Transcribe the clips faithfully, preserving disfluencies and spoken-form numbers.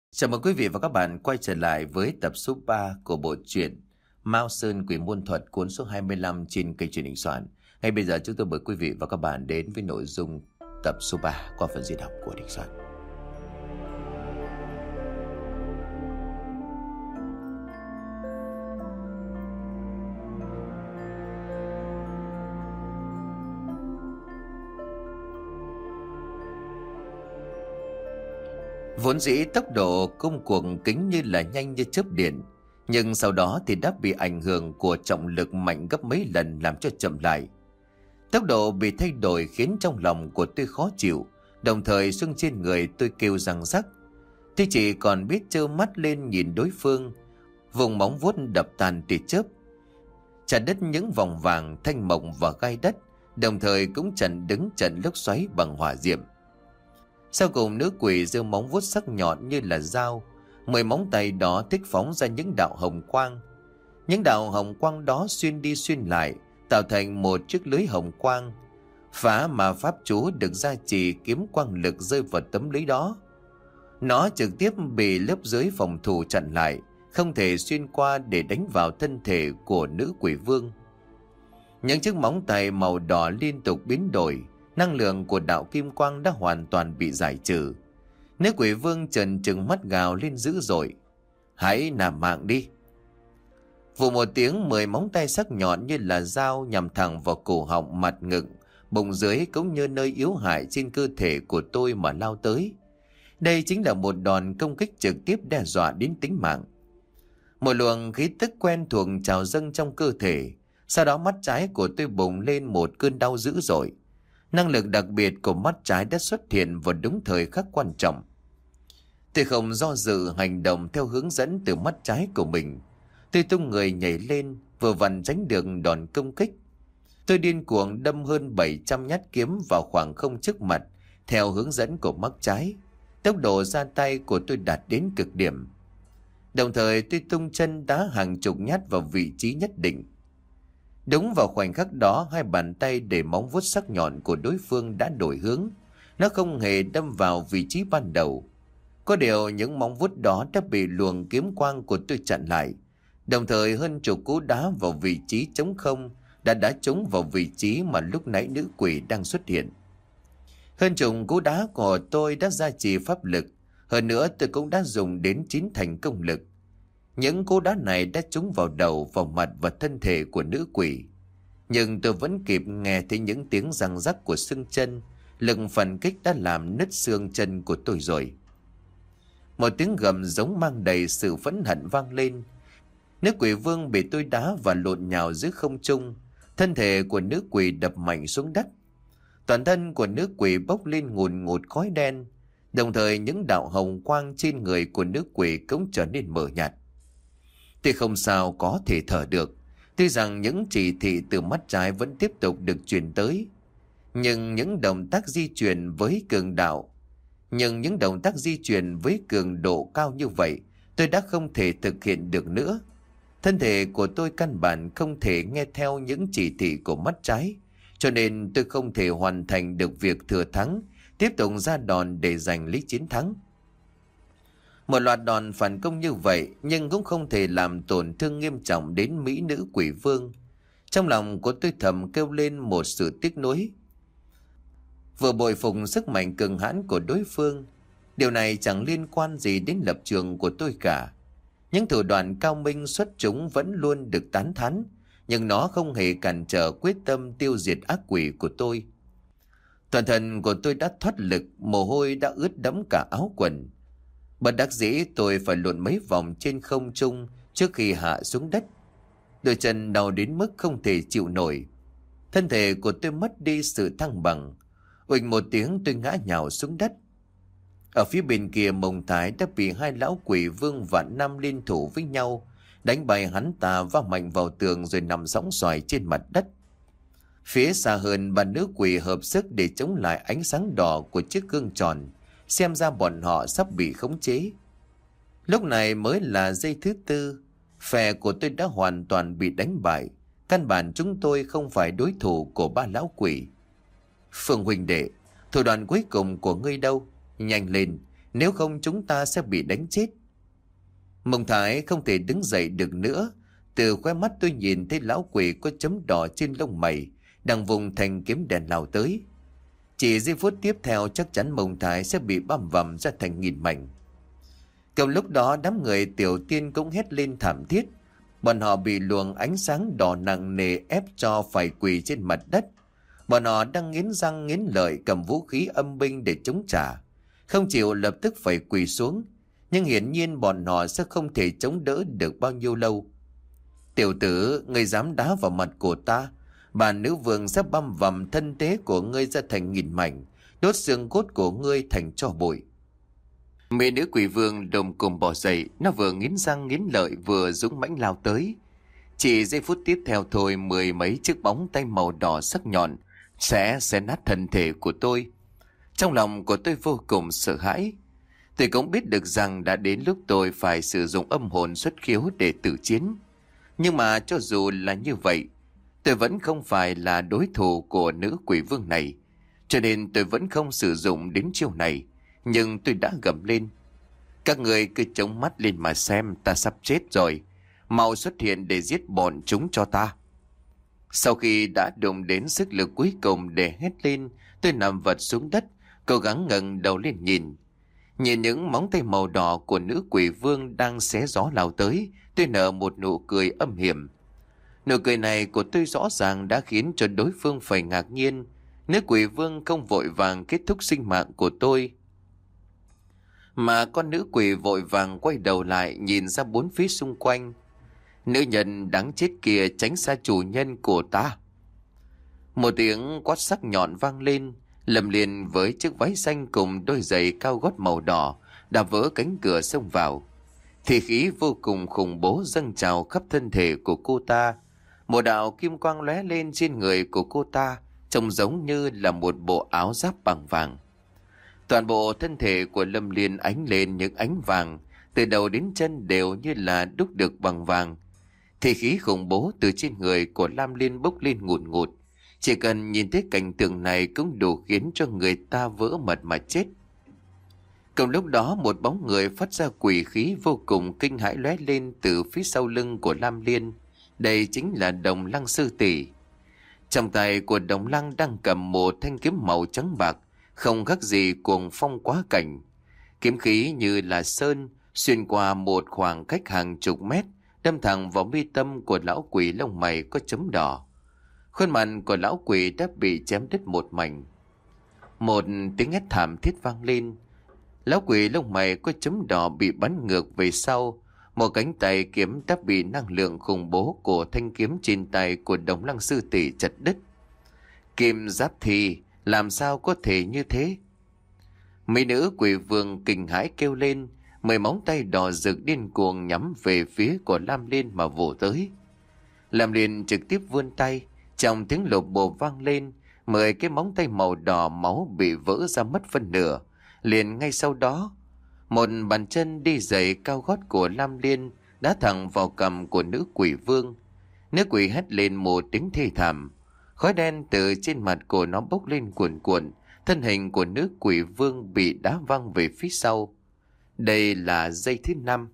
Chào mừng quý vị và các bạn quay trở lại với tập số ba của bộ truyện Mao Sơn Quỷ Môn Thuật, cuốn số hai mươi lăm trên kênh truyền hình Soạn. Ngay bây giờ chúng tôi mời quý vị và các bạn đến với nội dung tập số ba qua phần diễn đọc của Đình Soạn. Vốn dĩ tốc độ công cuộc kính như là nhanh như chớp điện, nhưng sau đó thì đã bị ảnh hưởng của trọng lực mạnh gấp mấy lần làm cho chậm lại. Tốc độ bị thay đổi khiến trong lòng của tôi khó chịu, đồng thời xương trên người tôi kêu răng rắc. Tôi chỉ còn biết trơ mắt lên nhìn đối phương, vùng móng vuốt đập tàn tia chớp, chặt đứt những vòng vàng thanh mộng và gai đất, đồng thời cũng chặn đứng trận lốc xoáy bằng hỏa diệm. Sau cùng nữ quỷ giơ móng vuốt sắc nhọn như là dao, mười móng tay đó thích phóng ra những đạo hồng quang. Những đạo hồng quang đó xuyên đi xuyên lại, tạo thành một chiếc lưới hồng quang. Phá mà pháp chú được gia trì kiếm quang lực rơi vào tấm lưới đó. Nó trực tiếp bị lớp dưới phòng thủ chặn lại, không thể xuyên qua để đánh vào thân thể của nữ quỷ vương. Những chiếc móng tay màu đỏ liên tục biến đổi, năng lượng của đạo kim quang đã hoàn toàn bị giải trừ. Nữ quỷ vương trần trừng mắt gào lên dữ dội: "Hãy nạp mạng đi!" Vụ một tiếng, mười móng tay sắc nhọn như là dao nhằm thẳng vào cổ họng, mặt ngực, bụng dưới cũng như nơi yếu hại trên cơ thể của tôi mà lao tới. Đây chính là một đòn công kích trực tiếp đe dọa đến tính mạng. Một luồng khí tức quen thuộc trào dâng trong cơ thể, sau đó mắt trái của tôi bùng lên một cơn đau dữ dội. Năng lực đặc biệt của mắt trái đã xuất hiện vào đúng thời khắc quan trọng. Tôi không do dự hành động theo hướng dẫn từ mắt trái của mình. Tôi tung người nhảy lên, vừa vặn tránh được đòn công kích. Tôi điên cuồng đâm hơn bảy trăm nhát kiếm vào khoảng không trước mặt theo hướng dẫn của mắt trái. Tốc độ ra tay của tôi đạt đến cực điểm. Đồng thời tôi tung chân đá hàng chục nhát vào vị trí nhất định. Đúng vào khoảnh khắc đó, hai bàn tay để móng vuốt sắc nhọn của đối phương đã đổi hướng. Nó không hề đâm vào vị trí ban đầu. Có điều những móng vuốt đó đã bị luồng kiếm quang của tôi chặn lại. Đồng thời hơn chục cú đá vào vị trí trống không đã đá trúng vào vị trí mà lúc nãy nữ quỷ đang xuất hiện. Hơn chục cú đá của tôi đã gia trì pháp lực. Hơn nữa tôi cũng đã dùng đến chín thành công lực. Những cú đá này đã trúng vào đầu, vào mặt và thân thể của nữ quỷ. Nhưng tôi vẫn kịp nghe thấy những tiếng răng rắc của xương chân. Lực phản kích đã làm nứt xương chân của tôi rồi. Một tiếng gầm giống mang đầy sự phẫn hận vang lên. Nữ quỷ vương bị tôi đá và lộn nhào giữa không trung. Thân thể của nữ quỷ đập mạnh xuống đất. Toàn thân của nữ quỷ bốc lên ngùn ngụt khói đen. Đồng thời những đạo hồng quang trên người của nữ quỷ cũng trở nên mờ nhạt. Tôi không sao có thể thở được. Tuy rằng những chỉ thị từ mắt trái vẫn tiếp tục được truyền tới, nhưng những động tác di chuyển với cường đạo, nhưng những động tác di chuyển với cường độ cao như vậy, tôi đã không thể thực hiện được nữa. Thân thể của tôi căn bản không thể nghe theo những chỉ thị của mắt trái, cho nên tôi không thể hoàn thành được việc thừa thắng, tiếp tục ra đòn để giành lấy chiến thắng. Một loạt đòn phản công như vậy nhưng cũng không thể làm tổn thương nghiêm trọng đến mỹ nữ quỷ vương. Trong lòng của tôi thầm kêu lên một sự tiếc nuối. Vừa bội phục sức mạnh cường hãn của đối phương, điều này chẳng liên quan gì đến lập trường của tôi cả. Những thủ đoạn cao minh xuất chúng vẫn luôn được tán thán, nhưng nó không hề cản trở quyết tâm tiêu diệt ác quỷ của tôi. Toàn thân của tôi đã thoát lực, mồ hôi đã ướt đẫm cả áo quần. Bất đắc dĩ tôi phải lộn mấy vòng trên không trung trước khi hạ xuống đất. Đôi chân đau đến mức không thể chịu nổi. Thân thể của tôi mất đi sự thăng bằng. Uỳnh một tiếng tôi ngã nhào xuống đất. Ở phía bên kia Mông Thái đã bị hai lão quỷ vương vạn năm liên thủ với nhau, đánh bại hắn ta va mạnh vào tường rồi nằm sõng soài trên mặt đất. Phía xa hơn, ba nữ quỷ hợp sức để chống lại ánh sáng đỏ của chiếc gương tròn. Xem ra bọn họ sắp bị khống chế. Lúc này mới là giây thứ tư, phe của tôi đã hoàn toàn bị đánh bại. Căn bản chúng tôi không phải đối thủ của ba lão quỷ. Phương huynh đệ, thủ đoạn cuối cùng của ngươi đâu? Nhanh lên, nếu không chúng ta sẽ bị đánh chết. Mông Thái không thể đứng dậy được nữa. Từ khóe mắt tôi nhìn thấy lão quỷ có chấm đỏ trên lông mày đang vùng thành kiếm đèn lao tới. Chỉ giây phút tiếp theo chắc chắn Mông Thái sẽ bị băm vằm ra thành nghìn mảnh. Cùng lúc đó đám người Tiểu Tiên cũng hét lên thảm thiết. Bọn họ bị luồng ánh sáng đỏ nặng nề ép cho phải quỳ trên mặt đất. Bọn họ đang nghiến răng nghiến lợi cầm vũ khí âm binh để chống trả, không chịu lập tức phải quỳ xuống. Nhưng hiển nhiên bọn họ sẽ không thể chống đỡ được bao nhiêu lâu. Tiểu tử, ngươi dám đá vào mặt của ta, bà nữ vương sẽ băm vằm thân thế của ngươi ra thành nghìn mảnh, đốt xương cốt của ngươi thành tro bụi. Mỹ nữ quỷ vương đồng cùng bỏ dậy, nó vừa nghiến răng nghiến lợi vừa dũng mãnh lao tới. Chỉ giây phút tiếp theo thôi, mười mấy chiếc bóng tay màu đỏ sắc nhọn sẽ xé nát thân thể của tôi. Trong lòng của tôi vô cùng sợ hãi. Tôi cũng biết được rằng đã đến lúc tôi phải sử dụng âm hồn xuất khiếu để tử chiến. Nhưng mà cho dù là như vậy, tôi vẫn không phải là đối thủ của nữ quỷ vương này. Cho nên tôi vẫn không sử dụng đến chiêu này. Nhưng tôi đã gầm lên: các người cứ chống mắt lên mà xem, ta sắp chết rồi. Mau xuất hiện để giết bọn chúng cho ta. Sau khi đã đụng đến sức lực cuối cùng để hét lên, tôi nằm vật xuống đất, cố gắng ngẩng đầu lên nhìn. Nhìn những móng tay màu đỏ của nữ quỷ vương đang xé gió lao tới, tôi nở một nụ cười âm hiểm. Nụ cười này của tôi rõ ràng đã khiến cho đối phương phải ngạc nhiên. Nữ quỷ vương không vội vàng kết thúc sinh mạng của tôi, mà con nữ quỷ vội vàng quay đầu lại nhìn ra bốn phía xung quanh. Nữ nhân đáng chết kia, tránh xa chủ nhân của ta. Một tiếng quát sắc nhọn vang lên. Lâm Liên với chiếc váy xanh cùng đôi giày cao gót màu đỏ đạp vỡ cánh cửa xông vào. Thì khí vô cùng khủng bố dâng trào khắp thân thể của cô ta. Một đạo kim quang lóe lên trên người của cô ta, trông giống như là một bộ áo giáp bằng vàng. Toàn bộ thân thể của Lâm Liên ánh lên những ánh vàng, từ đầu đến chân đều như là đúc được bằng vàng. Thì khí khủng bố từ trên người của Lam Liên bốc lên ngùn ngụt. Chỉ cần nhìn thấy cảnh tượng này cũng đủ khiến cho người ta vỡ mật mà chết. Cùng lúc đó một bóng người phát ra quỷ khí vô cùng kinh hãi lóe lên từ phía sau lưng của Lam Liên. Đây chính là Đồng Lăng sư tỷ. Trong tay của Đồng Lăng đang cầm một thanh kiếm màu trắng bạc, không khác gì cuồng phong quá cảnh. Kiếm khí như là sơn xuyên qua một khoảng cách hàng chục mét, đâm thẳng vào mi tâm của lão quỷ lông mày có chấm đỏ. Khuôn mặt của lão quỷ đã bị chém đứt một mảnh. Một tiếng hét thảm thiết vang lên. Lão quỷ lông mày có chấm đỏ bị bắn ngược về sau. Một cánh tay kiếm đã bị năng lượng khủng bố của thanh kiếm trên tay của Đồng Lăng sư tỷ chặt đứt. Kim Giáp Thi, làm sao có thể như thế? Mỹ nữ quỷ vương kinh hãi kêu lên, mười móng tay đỏ rực điên cuồng nhắm về phía của Lam Liên mà vồ tới. Lam Liên trực tiếp vươn tay, trong tiếng lột bột vang lên, mười cái móng tay màu đỏ máu bị vỡ ra mất phân nửa. Liền ngay sau đó, một bàn chân đi giày cao gót của Lam Liên đá thẳng vào cằm của nữ quỷ vương. Nữ quỷ hét lên một tiếng thê thảm. Khói đen từ trên mặt của nó bốc lên cuồn cuộn, thân hình của nữ quỷ vương bị đá văng về phía sau. Đây là giây thứ năm.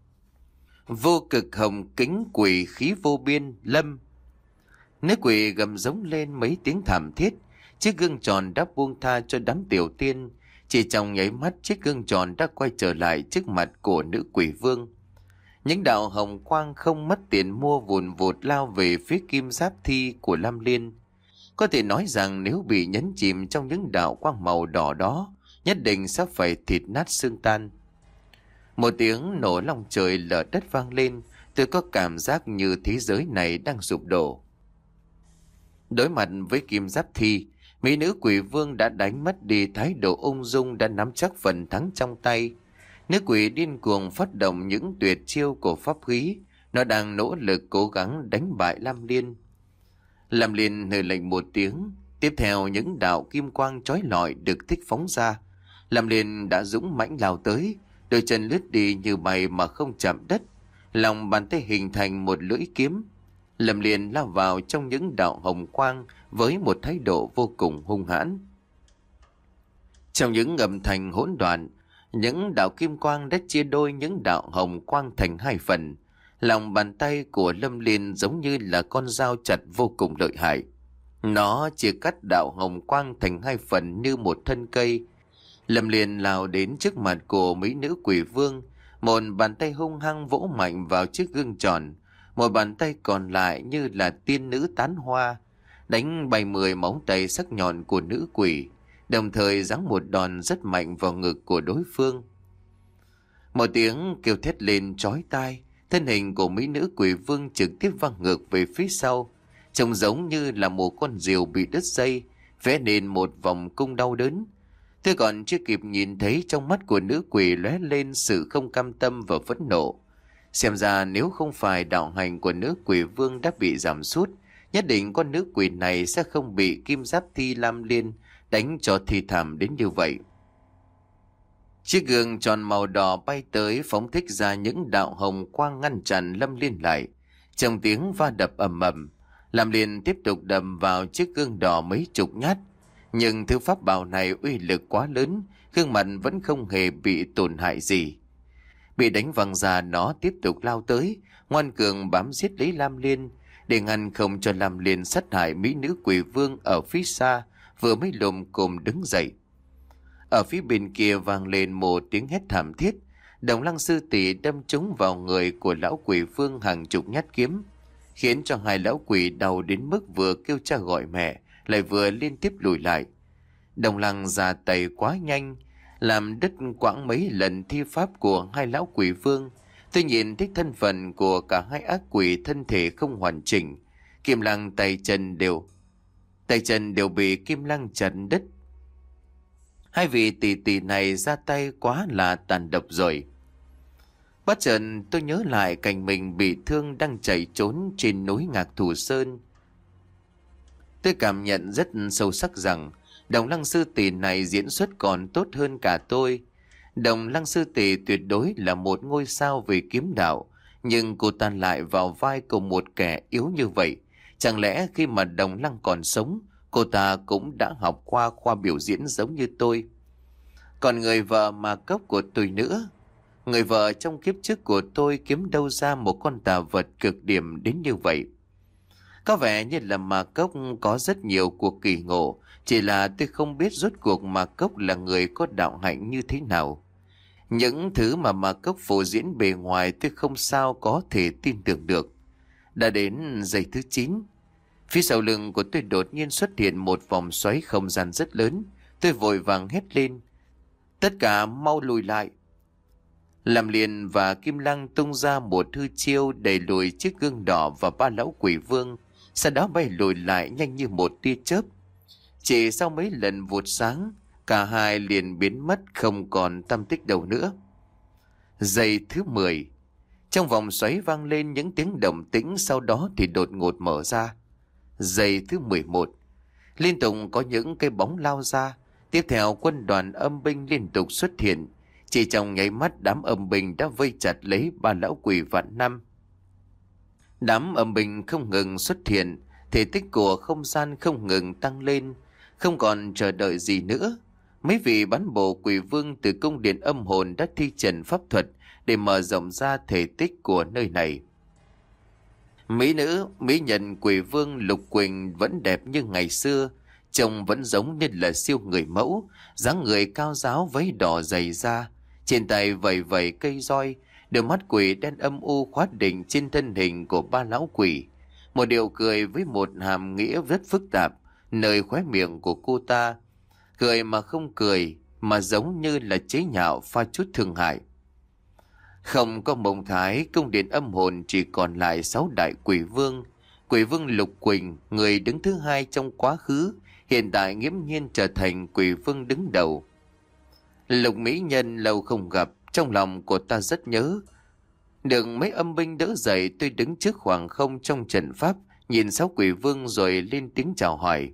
Vô cực hồng kính quỷ khí vô biên lâm. Nữ quỷ gầm giống lên mấy tiếng thảm thiết. Chiếc gương tròn đã buông tha cho đám tiểu tiên. Chỉ trong nháy mắt, chiếc gương tròn đã quay trở lại trước mặt của nữ quỷ vương. Những đạo hồng quang không mất tiền mua vùn vụt lao về phía Kim Giáp Thi của Lam Liên. Có thể nói rằng nếu bị nhấn chìm trong những đạo quang màu đỏ đó, nhất định sẽ phải thịt nát xương tan. Một tiếng nổ long trời lở đất vang lên, tôi có cảm giác như thế giới này đang sụp đổ. Đối mặt với Kim Giáp Thi, mỹ nữ quỷ vương đã đánh mất đi thái độ ung dung, đã nắm chắc phần thắng trong tay. Nữ quỷ điên cuồng phát động những tuyệt chiêu của pháp khí, nó đang nỗ lực cố gắng đánh bại Lam Liên. Lam Liên hừ lệnh một tiếng, tiếp theo những đạo kim quang chói lọi được thích phóng ra. Lam Liên đã dũng mãnh lao tới, đôi chân lướt đi như bay mà không chạm đất, lòng bàn tay hình thành một lưỡi kiếm. Lam Liên lao vào trong những đạo hồng quang với một thái độ vô cùng hung hãn. Trong những âm thanh hỗn loạn, Những đạo kim quang đã chia đôi những đạo hồng quang thành hai phần. Lòng bàn tay của Lâm Liên giống như là con dao chặt vô cùng lợi hại. Nó chia cắt đạo hồng quang thành hai phần như một thân cây. Lâm Liên lao đến trước mặt của mỹ nữ quỷ vương. Một bàn tay hung hăng vỗ mạnh vào chiếc gương tròn. Một bàn tay còn lại như là tiên nữ tán hoa, đánh bay mười móng tay sắc nhọn của nữ quỷ, đồng thời giáng một đòn rất mạnh vào ngực của đối phương. Một tiếng kêu thét lên chói tai, thân hình của mỹ nữ quỷ vương trực tiếp văng ngược về phía sau, trông giống như là một con diều bị đứt dây, vẽ nên một vòng cung đau đớn. Tôi còn chưa kịp nhìn thấy trong mắt của nữ quỷ lóe lên sự không cam tâm và phẫn nộ. Xem ra nếu không phải đạo hành của nữ quỷ vương đã bị giảm sút, nhất định con nữ quỷ này sẽ không bị kim giáp Thi Lam Liên đánh cho thi thảm đến như vậy. Chiếc gương tròn màu đỏ bay tới phóng thích ra những đạo hồng quang ngăn chặn Lâm Liên lại. Trong tiếng va đập ầm ầm, Lam Liên tiếp tục đâm vào chiếc gương đỏ mấy chục nhát. Nhưng thứ pháp bảo này uy lực quá lớn, gương mặt vẫn không hề bị tổn hại gì. Bị đánh văng ra, nó tiếp tục lao tới, ngoan cường bám giết lấy Lam Liên, để ngăn không cho Lam Liên sát hại mỹ nữ quỷ vương ở phía xa vừa mới lồm cồm đứng dậy. Ở phía bên kia vang lên một tiếng hét thảm thiết. Đồng Lăng sư tỷ đâm trúng vào người của lão quỷ vương hàng chục nhát kiếm, khiến cho hai lão quỷ đau đến mức vừa kêu cha gọi mẹ, lại vừa liên tiếp lùi lại. Đồng Lăng ra tay quá nhanh, làm đứt quãng mấy lần thi pháp của hai lão quỷ vương. Tôi nhìn thấy thân phận của cả hai ác quỷ thân thể không hoàn chỉnh, Kim Lăng tay chân đều tay chân đều bị Kim Lăng chặt đứt. Hai vị tỷ tỷ này ra tay quá là tàn độc rồi. Bất chợt tôi nhớ lại cảnh mình bị thương đang chạy trốn trên núi Ngạc Thù Sơn. Tôi cảm nhận rất sâu sắc rằng Đồng Lăng sư tỷ này diễn xuất còn tốt hơn cả tôi. Đồng Lăng sư tỷ tuyệt đối là một ngôi sao về kiếm đạo, nhưng cô ta lại vào vai của một kẻ yếu như vậy. Chẳng lẽ khi mà Đồng Lăng còn sống, cô ta cũng đã học qua khoa biểu diễn giống như tôi? Còn người vợ mà cốc của tôi nữa, người vợ trong kiếp trước của tôi kiếm đâu ra một con tà vật cực điểm đến như vậy? Có vẻ như là mà cốc có rất nhiều cuộc kỳ ngộ, chỉ là tôi không biết rốt cuộc mà cốc là người có đạo hạnh như thế nào. Những thứ mà mà cốc phổ diễn bề ngoài tôi không sao có thể tin tưởng được. Đã đến giây thứ chín, phía sau lưng của tôi đột nhiên xuất hiện một vòng xoáy không gian rất lớn. Tôi vội vàng hét lên: tất cả mau lùi lại! Lam Liên và Kim Lăng tung ra một hư chiêu đẩy lùi chiếc gương đỏ và ba lão quỷ vương, sau đó bay lùi lại nhanh như một tia chớp. Chỉ sau mấy lần vụt sáng, cả hai liền biến mất không còn tăm tích đâu nữa. Giây thứ mười, trong vòng xoáy vang lên những tiếng động tĩnh, sau đó thì đột ngột mở ra. Giây thứ mười một, liên tục có những cây bóng lao ra. Tiếp theo quân đoàn âm binh liên tục xuất hiện. Chỉ trong nháy mắt, đám âm binh đã vây chặt lấy ba lão quỷ vạn năm. Đám âm binh không ngừng xuất hiện, thể tích của không gian không ngừng tăng lên. Không còn chờ đợi gì nữa, mấy vị bán bộ quỷ vương từ cung điện âm hồn đã thi triển pháp thuật để mở rộng ra thể tích của nơi này. Mỹ nữ, mỹ nhân quỷ vương Lục Quỳnh vẫn đẹp như ngày xưa, trông vẫn giống như là siêu người mẫu, dáng người cao ráo váy đỏ dày da, trên tay vẩy vẩy cây roi, đôi mắt quỷ đen âm u khóa định trên thân hình của ba lão quỷ. Một điệu cười với một hàm nghĩa rất phức tạp nơi khóe miệng của cô ta, cười mà không cười, mà giống như là chế nhạo pha chút thương hại. Không có mộng thái, cung điện âm hồn chỉ còn lại sáu đại quỷ vương. Quỷ vương Lục Quỳnh, người đứng thứ hai trong quá khứ, hiện tại nghiễm nhiên trở thành quỷ vương đứng đầu. Lục mỹ nhân lâu không gặp, trong lòng của ta rất nhớ. Được mấy âm binh đỡ dậy, tôi đứng trước khoảng không trong trận pháp, nhìn sáu quỷ vương rồi lên tiếng chào hỏi.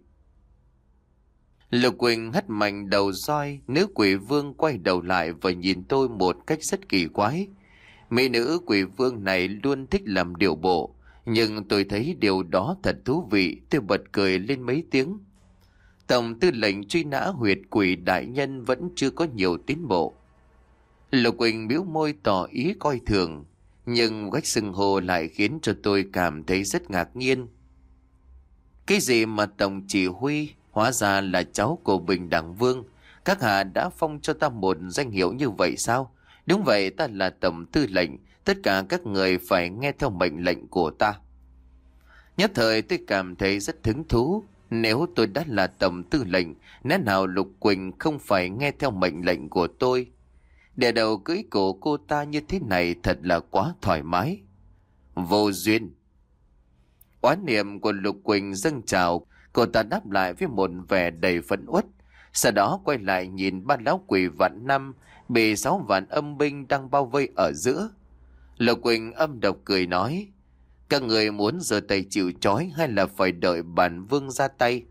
Lục Quỳnh hất mạnh đầu roi, nữ quỷ vương quay đầu lại và nhìn tôi một cách rất kỳ quái. Mỹ nữ quỷ vương này luôn thích làm điệu bộ, nhưng tôi thấy điều đó thật thú vị, tôi bật cười lên mấy tiếng. Tổng tư lệnh truy nã huyệt quỷ đại nhân vẫn chưa có nhiều tiến bộ. Lục Quỳnh bĩu môi tỏ ý coi thường, nhưng cách xưng hô lại khiến cho tôi cảm thấy rất ngạc nhiên. Cái gì mà tổng chỉ huy, hóa ra là cháu của Bình Đẳng Vương. Các hạ đã phong cho ta một danh hiệu như vậy sao? Đúng vậy, ta là tổng tư lệnh, tất cả các người phải nghe theo mệnh lệnh của ta. Nhất thời tôi cảm thấy rất hứng thú. Nếu tôi đã là tổng tư lệnh, lẽ nào Lục Quỳnh không phải nghe theo mệnh lệnh của tôi? Để đầu cưỡi cổ cô ta như thế này thật là quá thoải mái. Vô duyên. Oán niệm của Lục Quỳnh dâng trào, cô ta đáp lại với một vẻ đầy phẫn uất. Sau đó quay lại nhìn ba lão quỷ vạn năm bị sáu vạn âm binh đang bao vây ở giữa. Lục Quỳnh âm độc cười nói: các người muốn giơ tay chịu trói hay là phải đợi bản vương ra tay?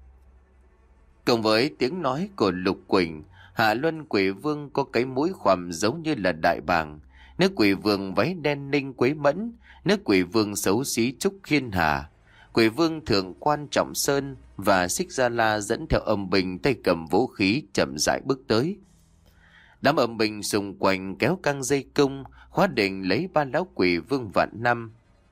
Cùng với tiếng nói của Lục Quỳnh, Hạ Luân Quỷ Vương có cái mũi khoằm giống như là đại bàng, nước quỷ vương váy đen ninh quế mẫn, nước quỷ vương xấu xí Trúc Khiên Hà, quỷ vương thượng quan Trọng Sơn và Xích Gia La dẫn theo âm binh tay cầm vũ khí chậm rãi bước tới. Đám âm binh xung quanh kéo căng dây cung, khóa định lấy ba lão quỷ vương vạn năm.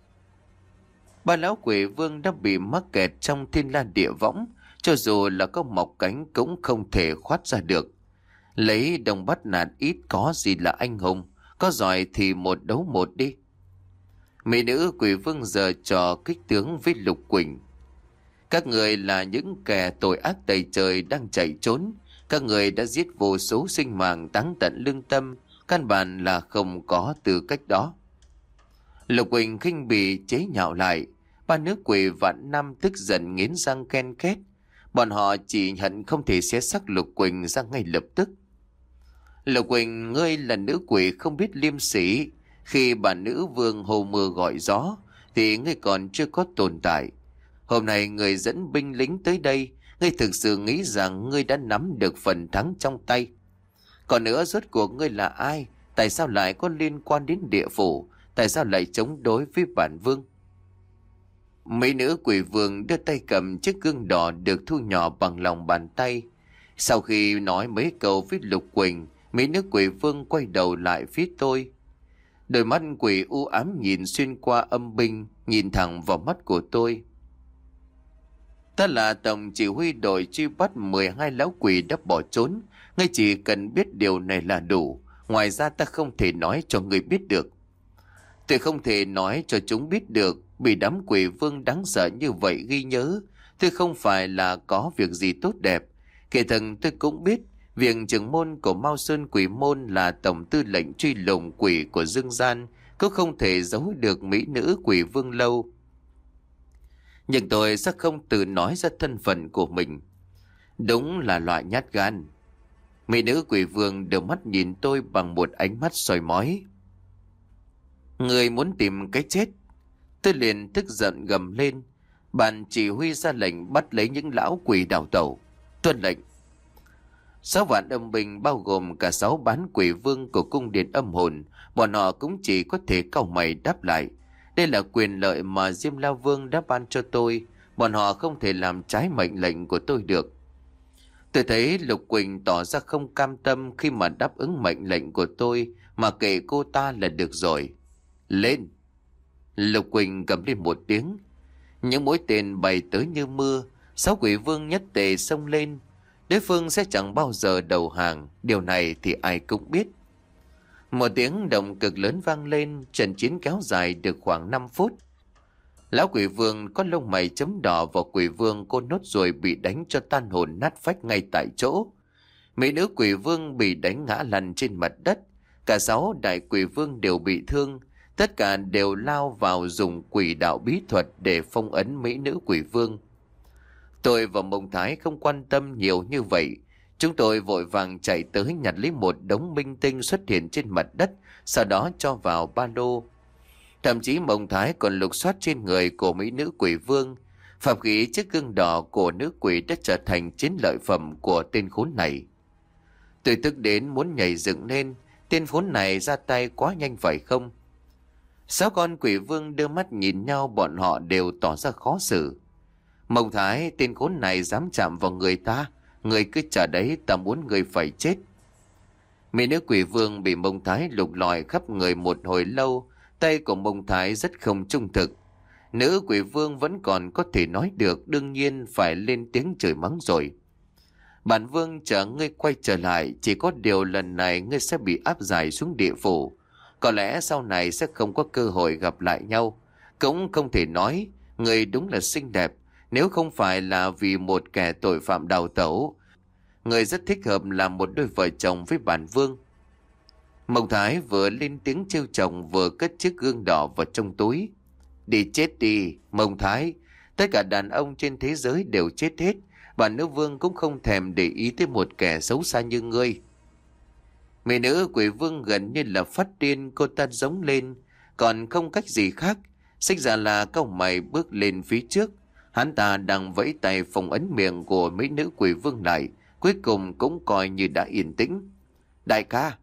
Ba lão quỷ vương đã bị mắc kẹt trong thiên la địa võng, cho dù là có mọc cánh cũng không thể thoát ra được. Lấy đồng bắt nạt ít có gì là anh hùng, có giỏi thì một đấu một đi. Mỹ nữ quỷ vương giờ trò kích tướng với Lục Quỳnh. Các người là những kẻ tội ác tày trời đang chạy trốn. Các người đã giết vô số sinh mạng táng tận lương tâm, căn bản là không có tư cách đó. Lục Quỳnh khinh bỉ chế nhạo lại. Ba nữ quỷ vạn năm tức giận nghiến răng ken két. Bọn họ chỉ hận không thể xé xác Lục Quỳnh ra ngay lập tức. Lục Quỳnh, ngươi là nữ quỷ không biết liêm sỉ. Khi bà nữ vương hồ mưa gọi gió thì ngươi còn chưa có tồn tại. Hôm nay ngươi dẫn binh lính tới đây, ngươi thực sự nghĩ rằng ngươi đã nắm được phần thắng trong tay. Còn nữa, rốt cuộc ngươi là ai? Tại sao lại có liên quan đến địa phủ? Tại sao lại chống đối với bản vương? Mấy nữ quỷ vương đưa tay cầm chiếc gương đỏ được thu nhỏ bằng lòng bàn tay. Sau khi nói mấy câu với Lục Quỳnh, mấy nữ quỷ vương quay đầu lại phía tôi. Đôi mắt quỷ u ám nhìn xuyên qua âm binh, nhìn thẳng vào mắt của tôi. Ta là tổng chỉ huy đội truy bắt mười hai lão quỷ đã bỏ trốn. Ngươi chỉ cần biết điều này là đủ. Ngoài ra ta không thể nói cho ngươi biết được. Tôi không thể nói cho chúng biết được. Bị đám quỷ vương đáng sợ như vậy ghi nhớ, tôi không phải là có việc gì tốt đẹp. Kể thần tôi cũng biết việc trưởng môn của Mao Sơn Quỷ Môn là tổng tư lệnh truy lùng quỷ của dương gian, cũng không thể giấu được mỹ nữ quỷ vương lâu. Nhưng tôi sẽ không tự nói ra thân phận của mình. Đúng là loại nhát gan. Mỹ nữ quỷ vương đưa mắt nhìn tôi bằng một ánh mắt soi mói. Người muốn tìm cái chết? Tôi liền tức giận gầm lên. Bạn chỉ huy ra lệnh bắt lấy những lão quỷ đào tẩu. Tuân lệnh. Sáu vạn âm binh bao gồm cả sáu bán quỷ vương của cung điện âm hồn, bọn họ cũng chỉ có thể cau mày đáp lại. Đây là quyền lợi mà Diêm La Vương đã ban cho tôi, bọn họ không thể làm trái mệnh lệnh của tôi được. Tôi thấy Lục Quỳnh tỏ ra không cam tâm khi mà đáp ứng mệnh lệnh của tôi, mà kệ cô ta là được rồi. Lên! Lục Quỳnh cầm lên một tiếng. Những mũi tên bay tới như mưa, sáu quỷ vương nhất tề xông lên. Đối phương sẽ chẳng bao giờ đầu hàng, điều này thì ai cũng biết. Một tiếng động cực lớn vang lên, trận chiến kéo dài được khoảng năm phút. Lão quỷ vương có lông mày chấm đỏ và quỷ vương cô nốt ruồi bị đánh cho tan hồn nát phách ngay tại chỗ. Mỹ nữ quỷ vương bị đánh ngã lăn trên mặt đất. Cả sáu đại quỷ vương đều bị thương. Tất cả đều lao vào dùng quỷ đạo bí thuật để phong ấn mỹ nữ quỷ vương. Tôi và Mông Thái không quan tâm nhiều như vậy. Chúng tôi vội vàng chạy tới nhặt lấy một đống minh tinh xuất hiện trên mặt đất, sau đó cho vào ba lô. Thậm chí Mông Thái còn lục soát trên người của mỹ nữ quỷ vương. Pháp khí chiếc gương đỏ của nữ quỷ đã trở thành chiến lợi phẩm của tên khốn này. Tôi tức đến muốn nhảy dựng lên. Tên khốn này ra tay quá nhanh phải không? Sáu con quỷ vương đưa mắt nhìn nhau, bọn họ đều tỏ ra khó xử. Mông Thái, tên khốn này dám chạm vào người ta, người cứ chờ đấy, ta muốn người phải chết. Mỹ nữ quỷ vương bị Mông Thái lục lọi khắp người một hồi lâu, tay của Mông Thái rất không trung thực. Nữ quỷ vương vẫn còn có thể nói được, đương nhiên phải lên tiếng chửi mắng rồi. Bản vương chờ ngươi quay trở lại, chỉ có điều lần này ngươi sẽ bị áp giải xuống địa phủ. Có lẽ sau này sẽ không có cơ hội gặp lại nhau. Cũng không thể nói, ngươi đúng là xinh đẹp, nếu không phải là vì một kẻ tội phạm đào tẩu. Ngươi rất thích hợp làm một đôi vợ chồng với bản vương. Mông Thái vừa lên tiếng trêu chồng vừa cất chiếc gương đỏ vào trong túi. Đi chết đi, Mông Thái, tất cả đàn ông trên thế giới đều chết hết. Bản nữ vương cũng không thèm để ý tới một kẻ xấu xa như ngươi. Mỹ nữ quỷ vương gần như là phát điên, cô ta giống lên, còn không cách gì khác. Xích ra là cau mày bước lên phía trước. Hắn ta đang vẫy tay phòng ấn miệng của mỹ nữ quỷ vương lại, cuối cùng cũng coi như đã yên tĩnh. Đại ca.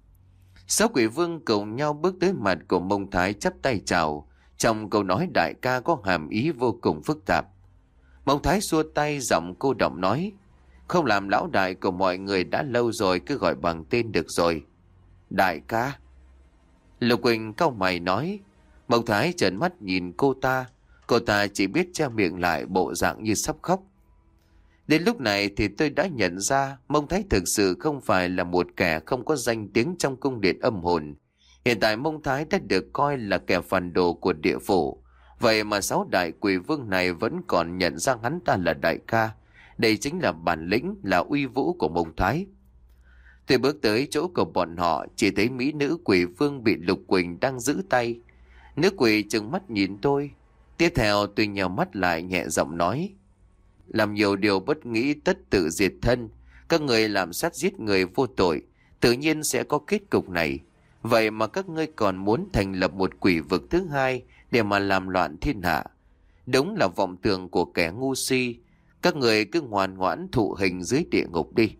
Sáu quỷ vương cùng nhau bước tới mặt của Mông Thái chắp tay chào. Trong câu nói đại ca có hàm ý vô cùng phức tạp. Mông Thái xua tay, giọng cô đọng nói: Không làm lão đại của mọi người đã lâu rồi, cứ gọi bằng tên được rồi. Đại ca. Lục Quỳnh cau mày nói. Mông Thái trợn mắt nhìn cô ta. Cô ta chỉ biết che miệng lại, bộ dạng như sắp khóc. Đến lúc này thì tôi đã nhận ra Mông Thái thực sự không phải là một kẻ không có danh tiếng trong cung điện âm hồn. Hiện tại Mông Thái đã được coi là kẻ phản đồ của địa phủ. Vậy mà sáu đại quỷ vương này vẫn còn nhận ra hắn ta là đại ca. Đây chính là bản lĩnh, là uy vũ của Mông Thái. Tôi bước tới chỗ của bọn họ, chỉ thấy mỹ nữ quỷ vương bị Lục Quỳnh đang giữ tay. Nữ quỷ trừng mắt nhìn tôi. Tiếp theo tôi nhào mắt lại, nhẹ giọng nói: Làm nhiều điều bất nghĩ tất tự diệt thân. Các người làm sát giết người vô tội, tự nhiên sẽ có kết cục này. Vậy mà các ngươi còn muốn thành lập một quỷ vực thứ hai để mà làm loạn thiên hạ. Đúng là vọng tưởng của kẻ ngu si. Các người cứ ngoan ngoãn thụ hình dưới địa ngục đi.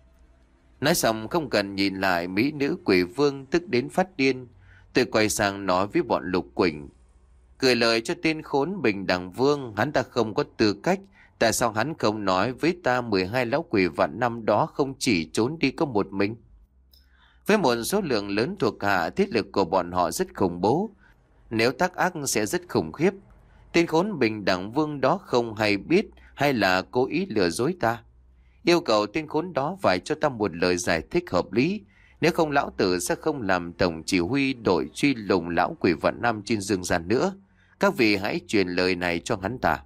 Nói xong không cần nhìn lại mỹ nữ quỷ vương tức đến phát điên. Tôi quay sang nói với bọn Lục Quỳnh: Cười lời cho tên khốn Bình Đẳng Vương, hắn ta không có tư cách. Tại sao hắn không nói với ta mười hai lão quỷ vạn năm đó không chỉ trốn đi có một mình? Với một số lượng lớn thuộc hạ, thiết lực của bọn họ rất khủng bố. Nếu tác ác sẽ rất khủng khiếp. Tên khốn Bình Đẳng Vương đó không hay biết hay là cố ý lừa dối ta. Yêu cầu tên khốn đó phải cho ta một lời giải thích hợp lý. Nếu không lão tử sẽ không làm tổng chỉ huy đội truy lùng lão quỷ vạn năm trên dương gian nữa. Các vị hãy truyền lời này cho hắn ta.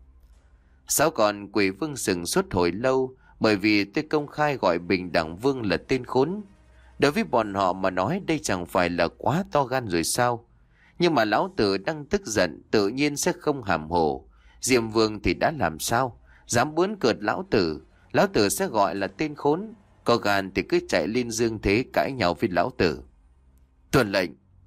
Sáu con quỷ vương sừng suốt hồi lâu, bởi vì tôi công khai gọi Bình Đẳng Vương là tên khốn. Đối với bọn họ mà nói đây chẳng phải là quá to gan rồi sao? Nhưng mà lão tử đang tức giận, tự nhiên sẽ không hàm hồ. Diệm Vương thì đã làm sao? Dám bướn cợt lão tử, lão tử sẽ gọi là tên khốn. Có gan thì cứ chạy lên dương thế cãi nhau với lão tử. Tuân lệnh.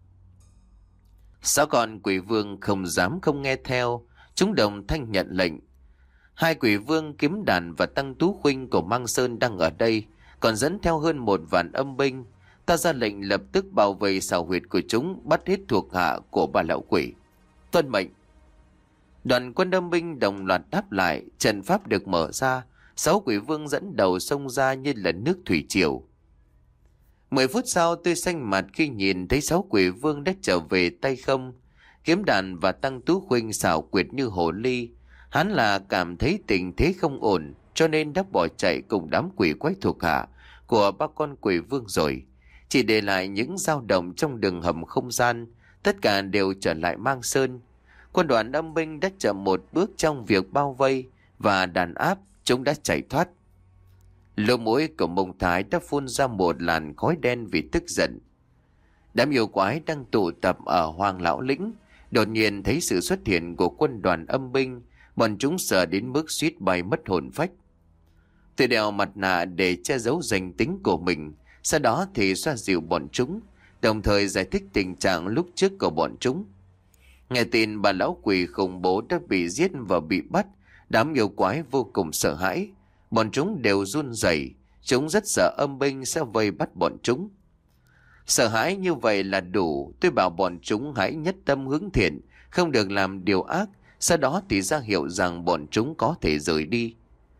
Sáu con quỷ vương không dám không nghe theo, chúng đồng thanh nhận lệnh. Hai quỷ vương Kiếm Đàn và Tăng Tú Khuynh của Mang Sơn đang ở đây, còn dẫn theo hơn một vạn âm binh. Ta ra lệnh lập tức bảo vệ xào huyệt của chúng, bắt hết thuộc hạ của ba lão quỷ. Tuân mệnh. Đoàn quân âm binh đồng loạt đáp lại, trận pháp được mở ra, sáu quỷ vương dẫn đầu xông ra như là nước thủy triều. Mười phút sau tôi xanh mặt khi nhìn thấy sáu quỷ vương đã trở về tay không. Kiếm Đàn và Tăng Tú Khuynh xảo quyệt như hồ ly. Hắn là cảm thấy tình thế không ổn, cho nên đã bỏ chạy cùng đám quỷ quái thuộc hạ của ba con quỷ vương rồi. Chỉ để lại những dao động trong đường hầm không gian, tất cả đều trở lại Mang Sơn. Quân đoàn âm binh đã chậm một bước trong việc bao vây và đàn áp, chúng đã chạy thoát. Lỗ mũi của Mông Thái đã phun ra một làn khói đen vì tức giận. Đám yêu quái đang tụ tập ở Hoàng Lão Lĩnh, đột nhiên thấy sự xuất hiện của quân đoàn âm binh, bọn chúng sợ đến mức suýt bay mất hồn phách. Tôi đeo mặt nạ để che giấu danh tính của mình, sau đó thì xoa dịu bọn chúng, đồng thời giải thích tình trạng lúc trước của bọn chúng. Nghe tin bà lão quỷ khủng bố đã bị giết và bị bắt, đám yêu quái vô cùng sợ hãi. Bọn chúng đều run rẩy, chúng rất sợ âm binh sẽ vây bắt bọn chúng. Sợ hãi như vậy là đủ, tôi bảo bọn chúng hãy nhất tâm hướng thiện, không được làm điều ác, sau đó thì ra hiệu rằng bọn chúng có thể rời đi.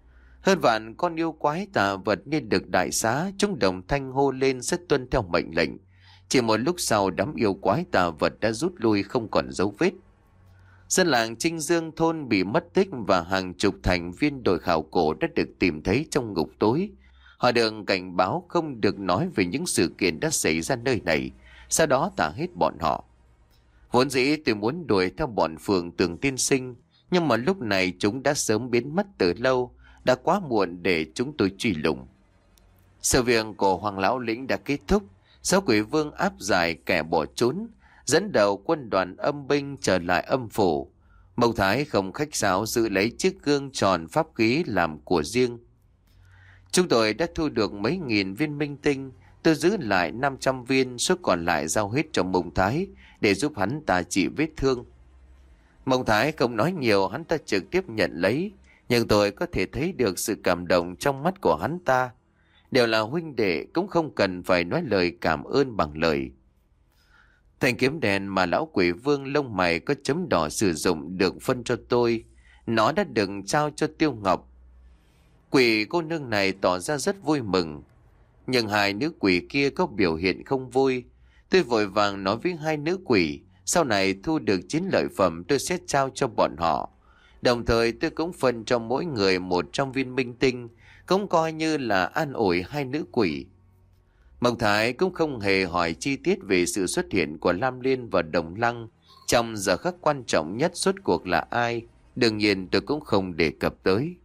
Hơn vạn con yêu quái tà vật nên được đại xá, chúng đồng thanh hô lên sẽ tuân theo mệnh lệnh. Chỉ một lúc sau đám yêu quái tà vật đã rút lui không còn dấu vết. Dân làng Trinh Dương thôn bị mất tích và hàng chục thành viên đội khảo cổ đã được tìm thấy trong ngục tối. Họ được cảnh báo không được nói về những sự kiện đã xảy ra nơi này, sau đó tả hết bọn họ. Vốn dĩ tôi muốn đuổi theo bọn phường Tường Tiên Sinh, nhưng mà lúc này chúng đã sớm biến mất từ lâu, đã quá muộn để chúng tôi truy lùng. Sự việc của Hoàng Lão Lĩnh đã kết thúc, sáu quỷ vương áp giải kẻ bỏ trốn, dẫn đầu quân đoàn âm binh trở lại âm phủ. Mộc Thái không khách sáo giữ lấy chiếc gương tròn pháp khí làm của riêng. Chúng tôi đã thu được mấy nghìn viên minh tinh, tôi giữ lại năm trăm viên, số còn lại giao hết cho Mộc Thái để giúp hắn ta trị vết thương. Mộc Thái không nói nhiều, hắn ta trực tiếp nhận lấy, nhưng tôi có thể thấy được sự cảm động trong mắt của hắn ta. Đều là huynh đệ, cũng không cần phải nói lời cảm ơn bằng lời. Thanh kiếm đèn mà lão quỷ vương lông mày có chấm đỏ sử dụng được phân cho tôi, nó đã được trao cho Tiêu Ngọc. Quỷ cô nương này tỏ ra rất vui mừng, nhưng hai nữ quỷ kia có biểu hiện không vui. Tôi vội vàng nói với hai nữ quỷ, sau này thu được chiến lợi phẩm tôi sẽ trao cho bọn họ. Đồng thời tôi cũng phân cho mỗi người một trăm viên minh tinh, cũng coi như là an ủi hai nữ quỷ. Mộc Thái cũng không hề hỏi chi tiết về sự xuất hiện của Lam Liên và Đồng Lăng trong giờ khắc quan trọng nhất suốt cuộc là ai. Đương nhiên tôi cũng không đề cập tới.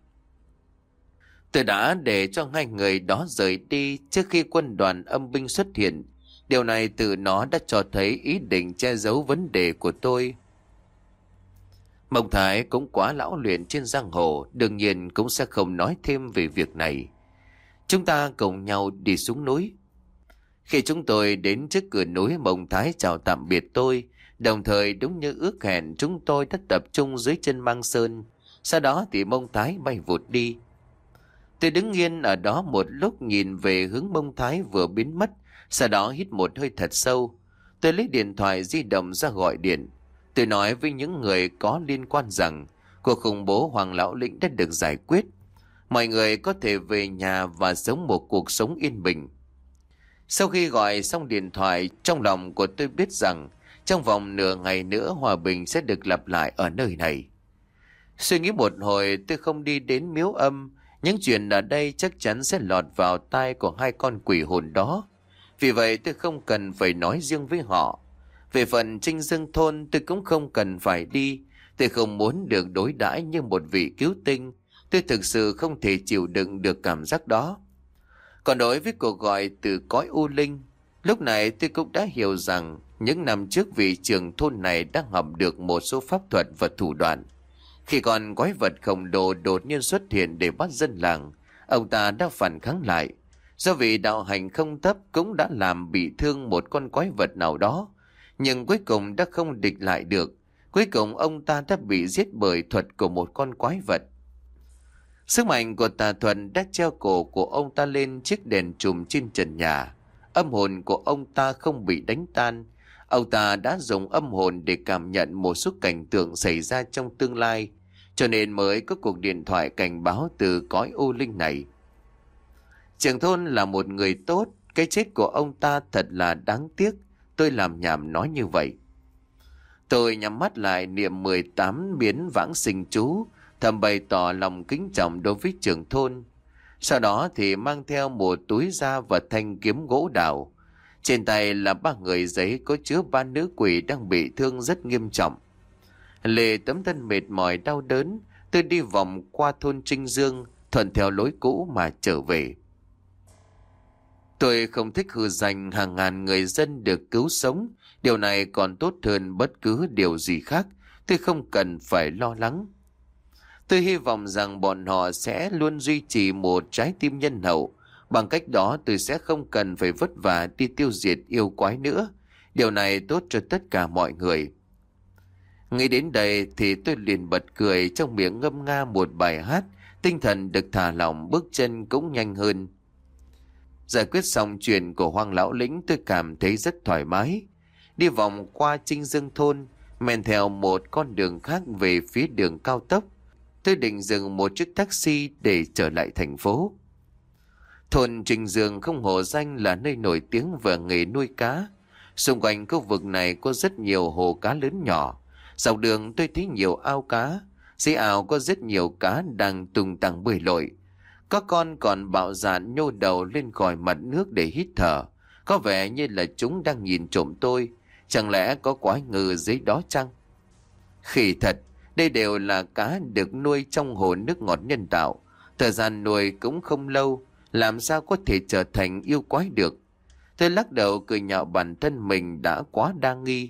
Tôi đã để cho hai người đó rời đi trước khi quân đoàn âm binh xuất hiện. Điều này từ nó đã cho thấy ý định che giấu vấn đề của tôi. Mộc Thái cũng quá lão luyện trên giang hồ, đương nhiên cũng sẽ không nói thêm về việc này. Chúng ta cùng nhau đi xuống núi. Khi chúng tôi đến trước cửa núi, Mộc Thái chào tạm biệt tôi, đồng thời đúng như ước hẹn chúng tôi đã tập trung dưới chân Mang Sơn. Sau đó thì Mộc Thái bay vụt đi. Tôi đứng yên ở đó một lúc nhìn về hướng Mộc Thái vừa biến mất, sau đó hít một hơi thật sâu. Tôi lấy điện thoại di động ra gọi điện. Tôi nói với những người có liên quan rằng cuộc khủng bố Hoàng Lão Lĩnh đã được giải quyết. Mọi người có thể về nhà và sống một cuộc sống yên bình. Sau khi gọi xong điện thoại, trong lòng của tôi biết rằng trong vòng nửa ngày nữa hòa bình sẽ được lặp lại ở nơi này. Suy nghĩ một hồi, tôi không đi đến miếu âm. Những chuyện ở đây chắc chắn sẽ lọt vào tai của hai con quỷ hồn đó. Vì vậy tôi không cần phải nói riêng với họ. Về phần Trinh Dương thôn tôi cũng không cần phải đi. Tôi không muốn được đối đãi như một vị cứu tinh. Tôi thực sự không thể chịu đựng được cảm giác đó. Còn đối với cuộc gọi từ cõi U Linh, lúc này tôi cũng đã hiểu rằng những năm trước vị trưởng thôn này đã học được một số pháp thuật và thủ đoạn. Khi còn quái vật khổng lồ đột nhiên xuất hiện để bắt dân làng, ông ta đã phản kháng lại. Do vì đạo hành không thấp cũng đã làm bị thương một con quái vật nào đó, nhưng cuối cùng đã không địch lại được. Cuối cùng ông ta đã bị giết bởi thuật của một con quái vật. Sức mạnh của tà thuật đã treo cổ của ông ta lên chiếc đèn chùm trên trần nhà. Âm hồn của ông ta không bị đánh tan. Ông ta đã dùng âm hồn để cảm nhận một số cảnh tượng xảy ra trong tương lai, cho nên mới có cuộc điện thoại cảnh báo từ cõi U Linh này. Trưởng thôn là một người tốt, cái chết của ông ta thật là đáng tiếc. Tôi làm nhảm nói như vậy. Tôi nhắm mắt lại niệm mười tám biến vãng sinh chú, thầm bày tỏ lòng kính trọng đối với trưởng thôn. Sau đó thì mang theo một túi da và thanh kiếm gỗ đào. Trên tay là ba người giấy có chứa ba nữ quỷ đang bị thương rất nghiêm trọng. Lệ tấm thân mệt mỏi đau đớn, tôi đi vòng qua thôn Trinh Dương, thuận theo lối cũ mà trở về. Tôi không thích hư danh hàng ngàn người dân được cứu sống. Điều này còn tốt hơn bất cứ điều gì khác. Tôi không cần phải lo lắng. Tôi hy vọng rằng bọn họ sẽ luôn duy trì một trái tim nhân hậu. Bằng cách đó tôi sẽ không cần phải vất vả đi tiêu diệt yêu quái nữa. Điều này tốt cho tất cả mọi người. Nghĩ đến đây thì tôi liền bật cười, trong miệng ngâm nga một bài hát. Tinh thần được thả lỏng, bước chân cũng nhanh hơn. Giải quyết xong chuyện của Hoàng Lão Lĩnh, tôi cảm thấy rất thoải mái. Đi vòng qua Trinh Dương thôn, men theo một con đường khác về phía đường cao tốc. tôi định dừng một chiếc taxi để trở lại thành phố. Thôn Trình Dương không hổ danh là nơi nổi tiếng về nghề nuôi cá. Xung quanh khu vực này có rất nhiều hồ cá lớn nhỏ. Dọc đường tôi thấy nhiều ao cá. Dưới ao có rất nhiều cá đang tung tăng bơi lội. Có con còn bạo dạn nhô đầu lên khỏi mặt nước để hít thở. Có vẻ như là chúng đang nhìn trộm tôi. Chẳng lẽ có quái ngư dưới đó chăng? Khỉ thật, đây đều là cá được nuôi trong hồ nước ngọt nhân tạo. Thời gian nuôi cũng không lâu, làm sao có thể trở thành yêu quái được. Tôi lắc đầu cười nhạo bản thân mình đã quá đa nghi.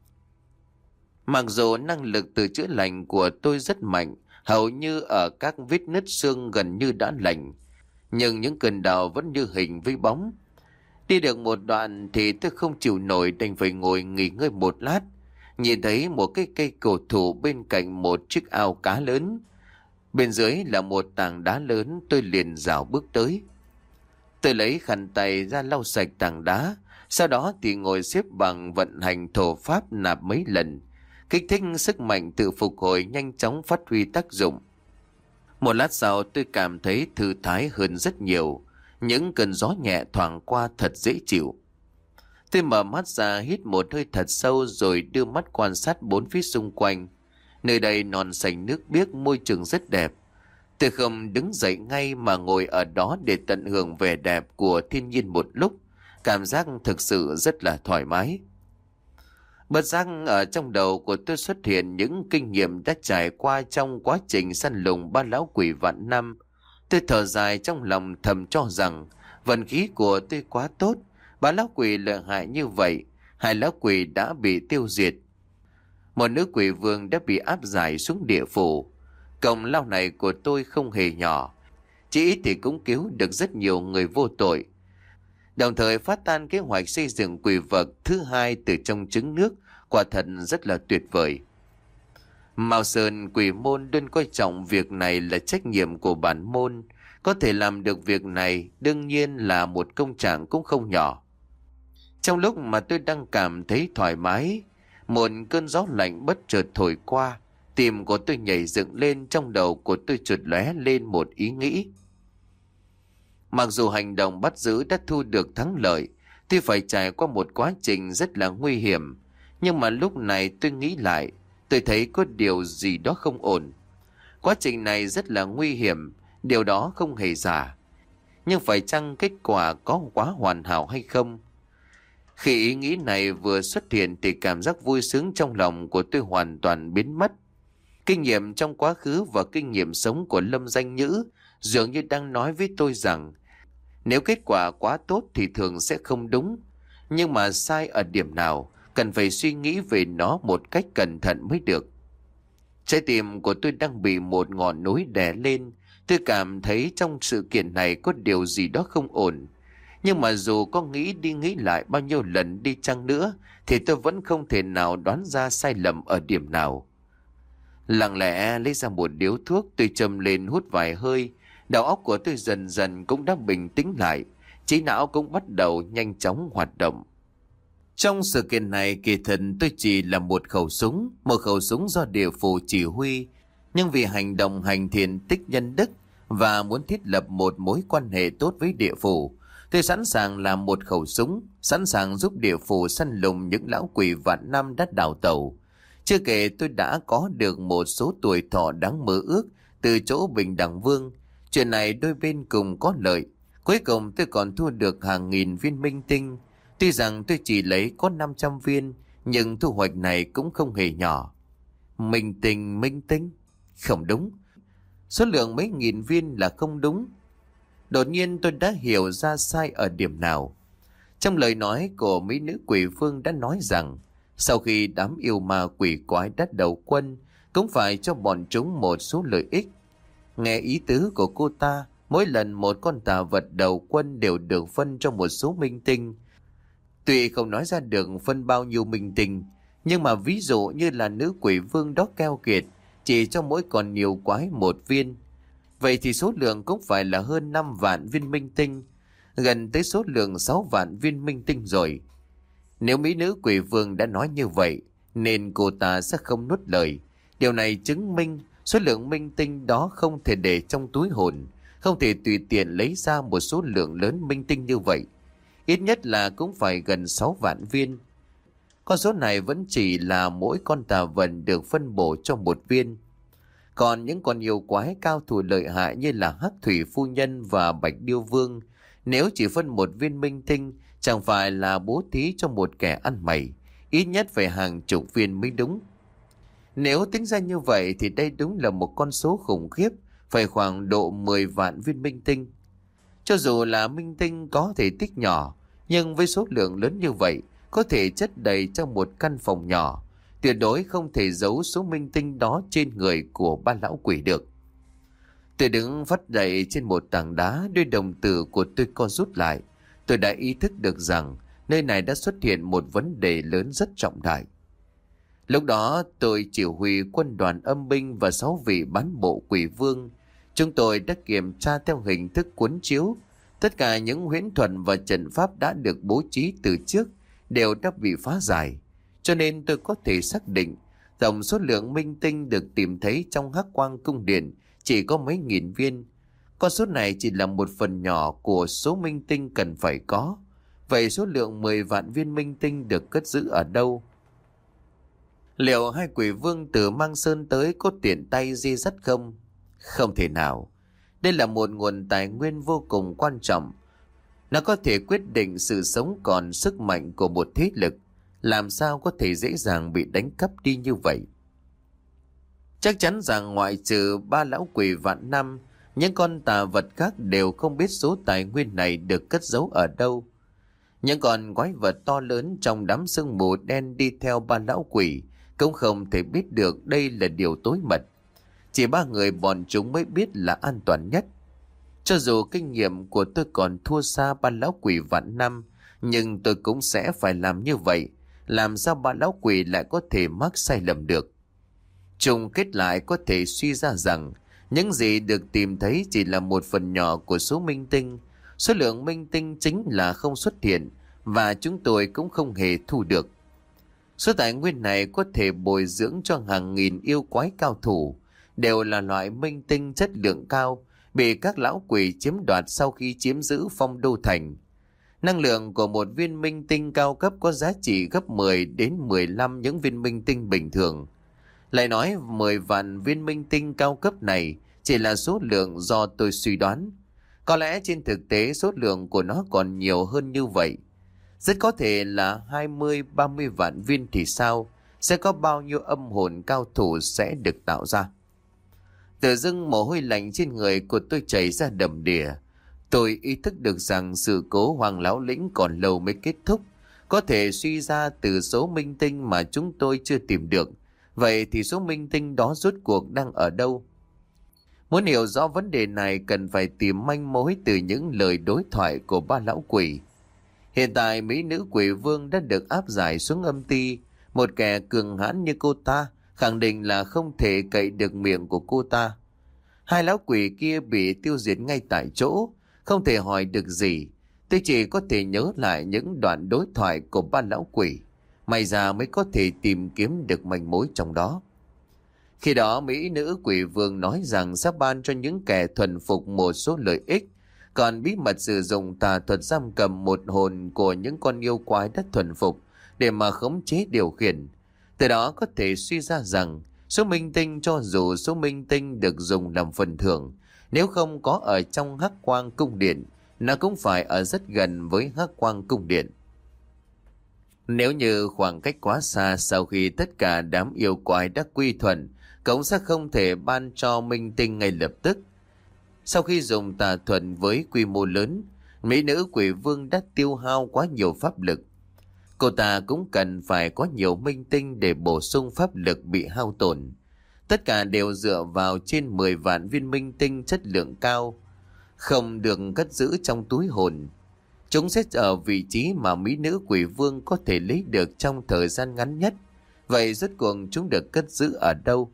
Mặc dù năng lực tự chữa lành của tôi rất mạnh, hầu như ở các vết nứt xương gần như đã lành, nhưng những cơn đau vẫn như hình với bóng. Đi được một đoạn thì tôi không chịu nổi, đành phải ngồi nghỉ ngơi một lát. Nhìn thấy một cái cây cổ thụ bên cạnh một chiếc ao cá lớn. Bên dưới là một tảng đá lớn, tôi liền rảo bước tới. Tôi lấy khăn tay ra lau sạch tảng đá, sau đó thì ngồi xếp bằng vận hành thổ pháp nạp mấy lần. Kích thích sức mạnh tự phục hồi nhanh chóng phát huy tác dụng. Một lát sau tôi cảm thấy thư thái hơn rất nhiều. Những cơn gió nhẹ thoảng qua thật dễ chịu. Tôi mở mắt ra hít một hơi thật sâu rồi đưa mắt quan sát bốn phía xung quanh. Nơi đây non xanh nước biếc, môi trường rất đẹp. Tôi không đứng dậy ngay mà ngồi ở đó để tận hưởng vẻ đẹp của thiên nhiên một lúc. Cảm giác thực sự rất là thoải mái. Bất giác ở trong đầu của tôi xuất hiện những kinh nghiệm đã trải qua trong quá trình săn lùng ba lão quỷ vạn năm. Tôi thở dài trong lòng thầm cho rằng vận khí của tôi quá tốt. Ba lão quỷ lợi hại như vậy, hai lão quỷ đã bị tiêu diệt. Một nữ quỷ vương đã bị áp giải xuống địa phủ. Công lao này của tôi không hề nhỏ, chỉ ít thì cũng cứu được rất nhiều người vô tội. Đồng thời phát tan kế hoạch xây dựng quỷ vật thứ hai từ trong trứng nước, quả thật rất là tuyệt vời. Mao Sơn quỷ môn luôn coi trọng việc này là trách nhiệm của bản môn. Có thể làm được việc này đương nhiên là một công trạng cũng không nhỏ. Trong lúc mà tôi đang cảm thấy thoải mái, một cơn gió lạnh bất chợt thổi qua. Tim của tôi nhảy dựng lên, trong đầu của tôi chợt lóe lên một ý nghĩ. Mặc dù hành động bắt giữ đã thu được thắng lợi, tuy phải trải qua một quá trình rất là nguy hiểm, nhưng mà lúc này tôi nghĩ lại, tôi thấy có điều gì đó không ổn. Quá trình này rất là nguy hiểm, điều đó không hề giả. Nhưng phải chăng kết quả có quá hoàn hảo hay không? Khi ý nghĩ này vừa xuất hiện thì cảm giác vui sướng trong lòng của tôi hoàn toàn biến mất. Kinh nghiệm trong quá khứ và kinh nghiệm sống của Lâm Danh Nhữ dường như đang nói với tôi rằng nếu kết quả quá tốt thì thường sẽ không đúng. Nhưng mà sai ở điểm nào, cần phải suy nghĩ về nó một cách cẩn thận mới được. Trái tim của tôi đang bị một ngọn núi đè lên. Tôi cảm thấy trong sự kiện này có điều gì đó không ổn. Nhưng mà dù có nghĩ đi nghĩ lại bao nhiêu lần đi chăng nữa thì tôi vẫn không thể nào đoán ra sai lầm ở điểm nào. Lặng lẽ lấy ra một điếu thuốc, tôi châm lên hút vài hơi. Đầu óc của tôi dần dần cũng đã bình tĩnh lại, trí não cũng bắt đầu nhanh chóng hoạt động. Trong sự kiện này kỳ thực tôi chỉ là một khẩu súng, một khẩu súng do địa phủ chỉ huy. Nhưng vì hành động hành thiện tích nhân đức và muốn thiết lập một mối quan hệ tốt với địa phủ, tôi sẵn sàng làm một khẩu súng, sẵn sàng giúp địa phủ săn lùng những lão quỷ vạn năm đã đào tẩu. Chưa kể tôi đã có được một số tuổi thọ đáng mơ ước từ chỗ Bình Đẳng Vương. Chuyện này đôi bên cùng có lợi. Cuối cùng tôi còn thu được hàng nghìn viên minh tinh. Tuy rằng tôi chỉ lấy có năm trăm viên, nhưng thu hoạch này cũng không hề nhỏ. Minh tinh, minh tinh? Không đúng. Số lượng mấy nghìn viên là không đúng. Đột nhiên tôi đã hiểu ra sai ở điểm nào. Trong lời nói của mấy nữ quỷ vương đã nói rằng sau khi đám yêu ma quỷ quái đắt đầu quân cũng phải cho bọn chúng một số lợi ích. Nghe ý tứ của cô ta, mỗi lần một con tà vật đầu quân đều được phân cho một số minh tinh. Tuy không nói ra được phân bao nhiêu minh tinh, nhưng mà ví dụ như là nữ quỷ vương đó keo kiệt, chỉ cho mỗi con nhiều quái một viên. Vậy thì số lượng cũng phải là hơn năm vạn viên minh tinh, gần tới số lượng sáu vạn viên minh tinh rồi. Nếu mỹ nữ quỷ vương đã nói như vậy, nên cô ta sẽ không nuốt lời. Điều này chứng minh Số lượng minh tinh đó không thể để trong túi hồn, không thể tùy tiện lấy ra một số lượng lớn minh tinh như vậy. Ít nhất là cũng phải gần sáu vạn viên. Con số này vẫn chỉ là mỗi con tà vật được phân bổ cho một viên. Còn những con yêu quái cao thủ lợi hại như là Hắc Thủy Phu Nhân và Bạch Điêu Vương, nếu chỉ phân một viên minh tinh, chẳng phải là bố thí cho một kẻ ăn mày, ít nhất phải hàng chục viên mới đúng. Nếu tính ra như vậy thì đây đúng là một con số khủng khiếp, phải khoảng độ mười vạn viên minh tinh. Cho dù là minh tinh có thể tích nhỏ, nhưng với số lượng lớn như vậy, có thể chất đầy trong một căn phòng nhỏ, tuyệt đối không thể giấu số minh tinh đó trên người của ba lão quỷ được. Tôi đứng phắt dậy trên một tảng đá, đôi đồng tử của tôi co rút lại. Tôi đã ý thức được rằng nơi này đã xuất hiện một vấn đề lớn rất trọng đại. Lúc đó tôi chỉ huy quân đoàn âm binh và sáu vị bán bộ quỷ vương. Chúng tôi đã kiểm tra theo hình thức cuốn chiếu. Tất cả những huyễn thuật và trận pháp đã được bố trí từ trước đều đã bị phá giải. Cho nên tôi có thể xác định tổng số lượng minh tinh được tìm thấy trong Hắc Quang Cung Điện chỉ có mấy nghìn viên. Con số này chỉ là một phần nhỏ của số minh tinh cần phải có. Vậy số lượng mười vạn viên minh tinh được cất giữ ở đâu? Liệu hai quỷ vương từ Mang Sơn tới có tiện tay di dắt không? Không thể nào. Đây là một nguồn tài nguyên vô cùng quan trọng. Nó có thể quyết định sự sống còn sức mạnh của một thế lực. Làm sao có thể dễ dàng bị đánh cắp đi như vậy? Chắc chắn rằng ngoại trừ ba lão quỷ vạn năm, những con tà vật khác đều không biết số tài nguyên này được cất giấu ở đâu. Những con quái vật to lớn trong đám sương mù đen đi theo ba lão quỷ cũng không thể biết được đây là điều tối mật. Chỉ ba người bọn chúng mới biết là an toàn nhất. Cho dù kinh nghiệm của tôi còn thua xa ba lão quỷ vạn năm, nhưng tôi cũng sẽ phải làm như vậy. Làm sao ba lão quỷ lại có thể mắc sai lầm được? Chung kết lại có thể suy ra rằng những gì được tìm thấy chỉ là một phần nhỏ của số minh tinh. Số lượng minh tinh chính là không xuất hiện và chúng tôi cũng không hề thu được. Số tài nguyên này có thể bồi dưỡng cho hàng nghìn yêu quái cao thủ, đều là loại minh tinh chất lượng cao, bị các lão quỷ chiếm đoạt sau khi chiếm giữ Phong Đô Thành. Năng lượng của một viên minh tinh cao cấp có giá trị gấp mười đến mười lăm những viên minh tinh bình thường. Lại nói mười vạn viên minh tinh cao cấp này chỉ là số lượng do tôi suy đoán. Có lẽ trên thực tế số lượng của nó còn nhiều hơn như vậy. Rất có thể là hai mươi ba mươi vạn viên thì sao? Sẽ có bao nhiêu âm hồn cao thủ sẽ được tạo ra? Tự dưng mồ hôi lạnh trên người của tôi chảy ra đầm đìa. Tôi ý thức được rằng sự cố Hoàng Lão Lĩnh còn lâu mới kết thúc. Có thể suy ra từ số minh tinh mà chúng tôi chưa tìm được. Vậy thì số minh tinh đó rốt cuộc đang ở đâu? Muốn hiểu rõ vấn đề này cần phải tìm manh mối từ những lời đối thoại của ba lão quỷ. Hiện tại mỹ nữ quỷ vương đã được áp giải xuống âm ti. Một kẻ cường hãn như cô ta khẳng định là không thể cậy được miệng của cô ta. Hai lão quỷ kia bị tiêu diệt ngay tại chỗ, không thể hỏi được gì. Tôi chỉ có thể nhớ lại những đoạn đối thoại của ba lão quỷ. May ra mới có thể tìm kiếm được manh mối trong đó. Khi đó mỹ nữ quỷ vương nói rằng sẽ ban cho những kẻ thuần phục một số lợi ích, còn bí mật sử dụng tà thuật giam cầm một hồn của những con yêu quái đất thuần phục để mà khống chế điều khiển. Từ đó có thể suy ra rằng số minh tinh, cho dù số minh tinh được dùng làm phần thưởng, nếu không có ở trong Hắc Quang Cung Điện, nó cũng phải ở rất gần với Hắc Quang Cung Điện. Nếu như khoảng cách quá xa, sau khi tất cả đám yêu quái đã quy thuận, cũng sẽ không thể ban cho minh tinh ngay lập tức. Sau khi dùng tà thuật với quy mô lớn, mỹ nữ quỷ vương đã tiêu hao quá nhiều pháp lực. Cô ta cũng cần phải có nhiều minh tinh để bổ sung pháp lực bị hao tổn. Tất cả đều dựa vào trên mười vạn viên minh tinh chất lượng cao, không được cất giữ trong túi hồn. Chúng sẽ ở vị trí mà mỹ nữ quỷ vương có thể lấy được trong thời gian ngắn nhất. Vậy rốt cuộc chúng được cất giữ ở đâu?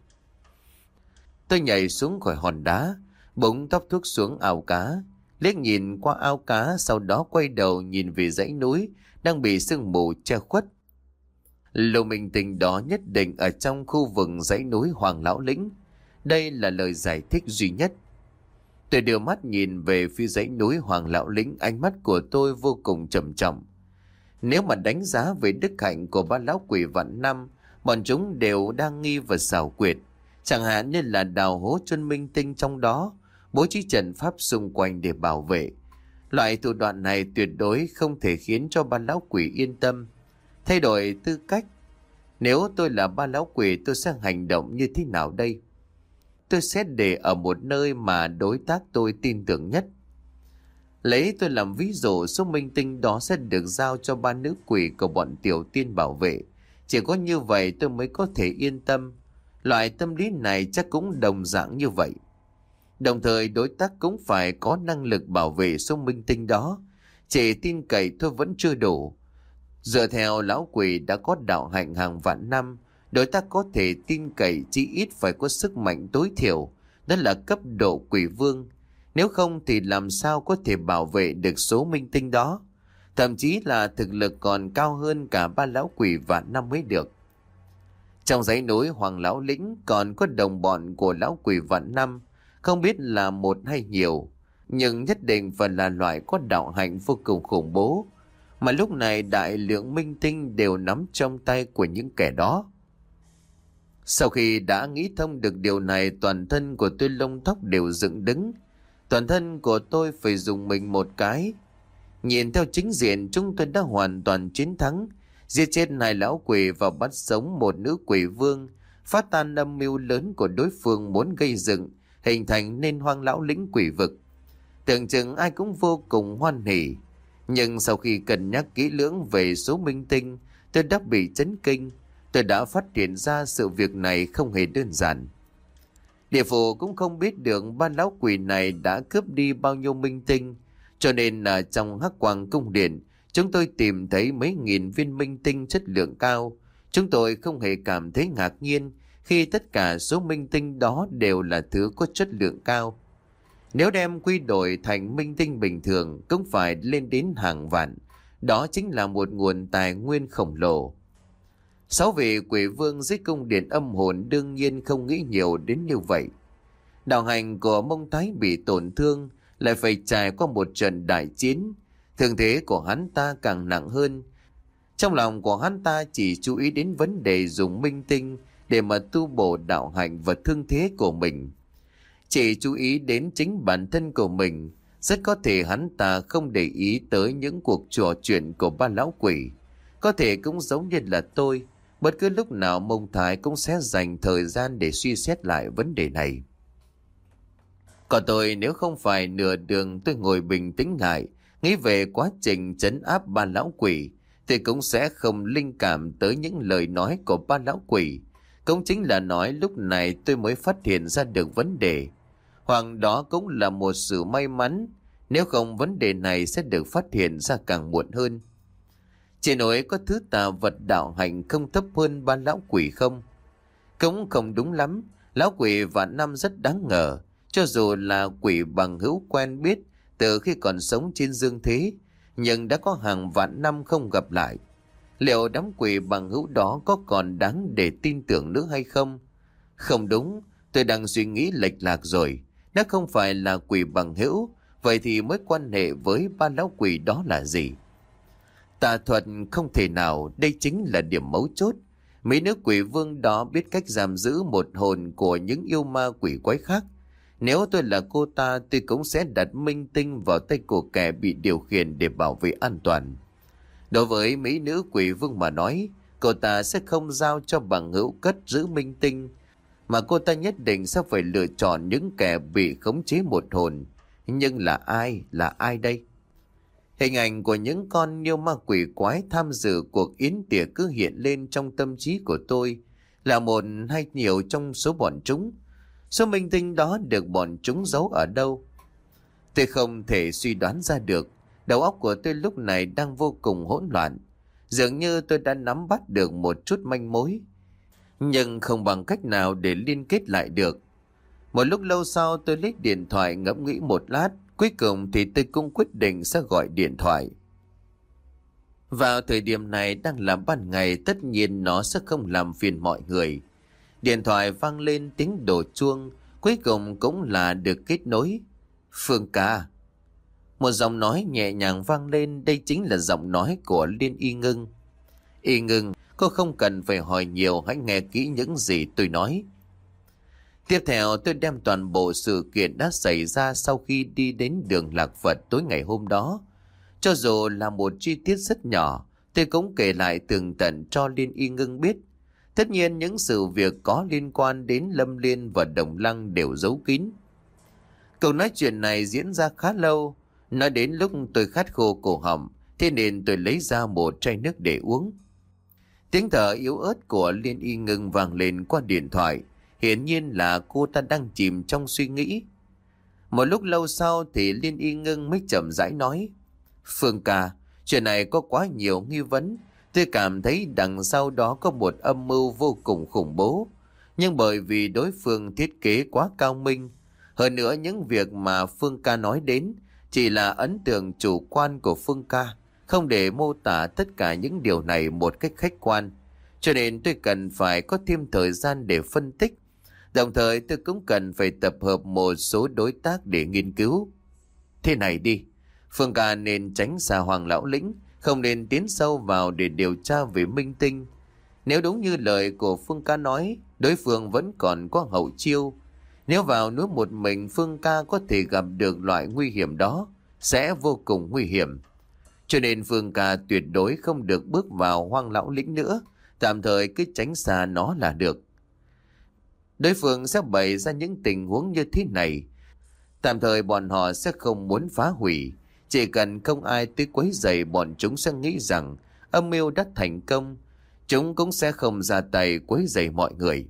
Tôi nhảy xuống khỏi hòn đá, búng tóc thuốc xuống ao cá, liếc nhìn qua ao cá, sau đó quay đầu nhìn về dãy núi đang bị sương mù che khuất. Lô minh tinh đó nhất định ở trong khu vực dãy núi Hoàng Lão Lĩnh. Đây là lời giải thích duy nhất. Tôi đưa mắt nhìn về phía dãy núi Hoàng Lão Lĩnh, ánh mắt của tôi vô cùng trầm trọng. Nếu mà đánh giá về đức hạnh của ba lão quỷ vạn năm, bọn chúng đều đang nghi và xảo quyệt. Chẳng hạn như là đào hố chôn minh tinh trong đó, bố trí trận pháp xung quanh để bảo vệ. Loại thủ đoạn này tuyệt đối không thể khiến cho ba lão quỷ yên tâm. Thay đổi tư cách, nếu tôi là ba lão quỷ tôi sẽ hành động như thế nào đây? Tôi sẽ để ở một nơi mà đối tác tôi tin tưởng nhất. Lấy tôi làm ví dụ, số minh tinh đó sẽ được giao cho ba nữ quỷ của bọn Tiểu Tiên bảo vệ. Chỉ có như vậy tôi mới có thể yên tâm. Loại tâm lý này chắc cũng đồng dạng như vậy. Đồng thời đối tác cũng phải có năng lực bảo vệ số minh tinh đó. Chỉ tin cậy thôi vẫn chưa đủ. Dựa theo lão quỷ đã có đạo hạnh hàng vạn năm, đối tác có thể tin cậy chí ít phải có sức mạnh tối thiểu, đó là cấp độ quỷ vương. Nếu không thì làm sao có thể bảo vệ được số minh tinh đó. Thậm chí là thực lực còn cao hơn cả ba lão quỷ vạn năm mới được. Trong dãy núi Hoàng Lão Lĩnh còn có đồng bọn của lão quỷ vạn năm, không biết là một hay nhiều, nhưng nhất định phải là loại có đạo hạnh vô cùng khủng bố, mà lúc này đại lượng minh tinh đều nắm trong tay của những kẻ đó. Sau khi đã nghĩ thông được điều này, toàn thân của tôi lông tóc đều dựng đứng. Toàn thân của tôi phải dùng mình một cái. Nhìn theo chính diện, chúng tôi đã hoàn toàn chiến thắng, giết chết hai lão quỷ và bắt sống một nữ quỷ vương, phát tan âm mưu lớn của đối phương muốn gây dựng, hình thành nên Hoang Lão Lĩnh quỷ vực. Tưởng chừng ai cũng vô cùng hoan hỉ. Nhưng sau khi cân nhắc kỹ lưỡng về số minh tinh, tôi đã bị chấn kinh. Tôi đã phát hiện ra sự việc này không hề đơn giản. Địa phủ cũng không biết được ba lão quỷ này đã cướp đi bao nhiêu minh tinh, cho nên là trong Hắc Quang Cung Điện, chúng tôi tìm thấy mấy nghìn viên minh tinh chất lượng cao. Chúng tôi không hề cảm thấy ngạc nhiên khi tất cả số minh tinh đó đều là thứ có chất lượng cao. Nếu đem quy đổi thành minh tinh bình thường cũng phải lên đến hàng vạn. Đó chính là một nguồn tài nguyên khổng lồ. Sáu vị quỷ vương dưới cung điện âm hồn đương nhiên không nghĩ nhiều đến như vậy. Đạo hành của Mông Thái bị tổn thương, lại phải trải qua một trận đại chiến. Thương thế của hắn ta càng nặng hơn. Trong lòng của hắn ta chỉ chú ý đến vấn đề dùng minh tinh để mà tu bổ đạo hạnh và thương thế của mình. Chỉ chú ý đến chính bản thân của mình, rất có thể hắn ta không để ý tới những cuộc trò chuyện của ba lão quỷ. Có thể cũng giống như là tôi, bất cứ lúc nào Mông Thái cũng sẽ dành thời gian để suy xét lại vấn đề này. Còn tôi, nếu không phải nửa đường tôi ngồi bình tĩnh lại, nghĩ về quá trình trấn áp ba lão quỷ, thì cũng sẽ không linh cảm tới những lời nói của ba lão quỷ. Cũng chính là nói lúc này tôi mới phát hiện ra được vấn đề. Hoặc đó cũng là một sự may mắn, nếu không vấn đề này sẽ được phát hiện ra càng muộn hơn. Chỉ nói có thứ tà vật đạo hạnh không thấp hơn ba lão quỷ không? Cũng không đúng lắm, lão quỷ vạn năm rất đáng ngờ. Cho dù là quỷ bằng hữu quen biết từ khi còn sống trên dương thế, nhưng đã có hàng vạn năm không gặp lại. Liệu đám quỷ bằng hữu đó có còn đáng để tin tưởng nữa hay không? Không đúng, tôi đang suy nghĩ lệch lạc rồi. Nếu không phải là quỷ bằng hữu, vậy thì mối quan hệ với ba lão quỷ đó là gì? Tà thuật không thể nào, đây chính là điểm mấu chốt. Mấy nữ quỷ vương đó biết cách giam giữ một hồn của những yêu ma quỷ quái khác. Nếu tôi là cô ta, tôi cũng sẽ đặt minh tinh vào tay của kẻ bị điều khiển để bảo vệ an toàn. Đối với mấy nữ quỷ vương mà nói, cô ta sẽ không giao cho bằng hữu cất giữ minh tinh, mà cô ta nhất định sẽ phải lựa chọn những kẻ bị khống chế một hồn. Nhưng là ai? Là ai đây? Hình ảnh của những con yêu ma quỷ quái tham dự cuộc yến tiệc cứ hiện lên trong tâm trí của tôi, là một hay nhiều trong số bọn chúng. Số minh tinh đó được bọn chúng giấu ở đâu? Tôi không thể suy đoán ra được. Đầu óc của tôi lúc này đang vô cùng hỗn loạn. Dường như tôi đã nắm bắt được một chút manh mối, nhưng không bằng cách nào để liên kết lại được. Một lúc lâu sau tôi lấy điện thoại ngẫm nghĩ một lát. Cuối cùng thì tôi cũng quyết định sẽ gọi điện thoại. Vào thời điểm này đang là ban ngày, tất nhiên nó sẽ không làm phiền mọi người. Điện thoại vang lên tiếng đổ chuông, cuối cùng cũng là được kết nối. Phương ca. Một giọng nói nhẹ nhàng vang lên, đây chính là giọng nói của Liên Y Ngưng. Y Ngưng, cô không cần phải hỏi nhiều, hãy nghe kỹ những gì tôi nói. Tiếp theo tôi đem toàn bộ sự kiện đã xảy ra sau khi đi đến đường Lạc Phật tối ngày hôm đó. Cho dù là một chi tiết rất nhỏ, tôi cũng kể lại tường tận cho Liên Y Ngưng biết. Tất nhiên những sự việc có liên quan đến Lâm Liên và Đồng Lăng đều giấu kín. Câu nói chuyện này diễn ra khá lâu. Nói đến lúc tôi khát khô cổ họng, thế nên tôi lấy ra một chai nước để uống. Tiếng thở yếu ớt của Liên Y Ngưng vang lên qua điện thoại. Hiển nhiên là cô ta đang chìm trong suy nghĩ. Một lúc lâu sau thì Liên Y Ngưng mới chậm rãi nói. Phương ca, chuyện này có quá nhiều nghi vấn. Tôi cảm thấy đằng sau đó có một âm mưu vô cùng khủng bố. Nhưng bởi vì đối phương thiết kế quá cao minh. Hơn nữa những việc mà Phương ca nói đến chỉ là ấn tượng chủ quan của Phương ca, không để mô tả tất cả những điều này một cách khách quan. Cho nên tôi cần phải có thêm thời gian để phân tích. Đồng thời tôi cũng cần phải tập hợp một số đối tác để nghiên cứu. Thế này đi, Phương ca nên tránh xa Hoàng Lão Lĩnh, không nên tiến sâu vào để điều tra về minh tinh. Nếu đúng như lời của Phương ca nói, đối phương vẫn còn có hậu chiêu. Nếu vào núi một mình, Phương ca có thể gặp được loại nguy hiểm đó, sẽ vô cùng nguy hiểm. Cho nên Phương ca tuyệt đối không được bước vào Hoang Lão Lĩnh nữa, tạm thời cứ tránh xa nó là được. Đối phương sẽ bày ra những tình huống như thế này. Tạm thời bọn họ sẽ không muốn phá hủy. Chỉ cần không ai tới quấy rầy, bọn chúng sẽ nghĩ rằng âm mưu đã thành công. Chúng cũng sẽ không ra tay quấy rầy mọi người.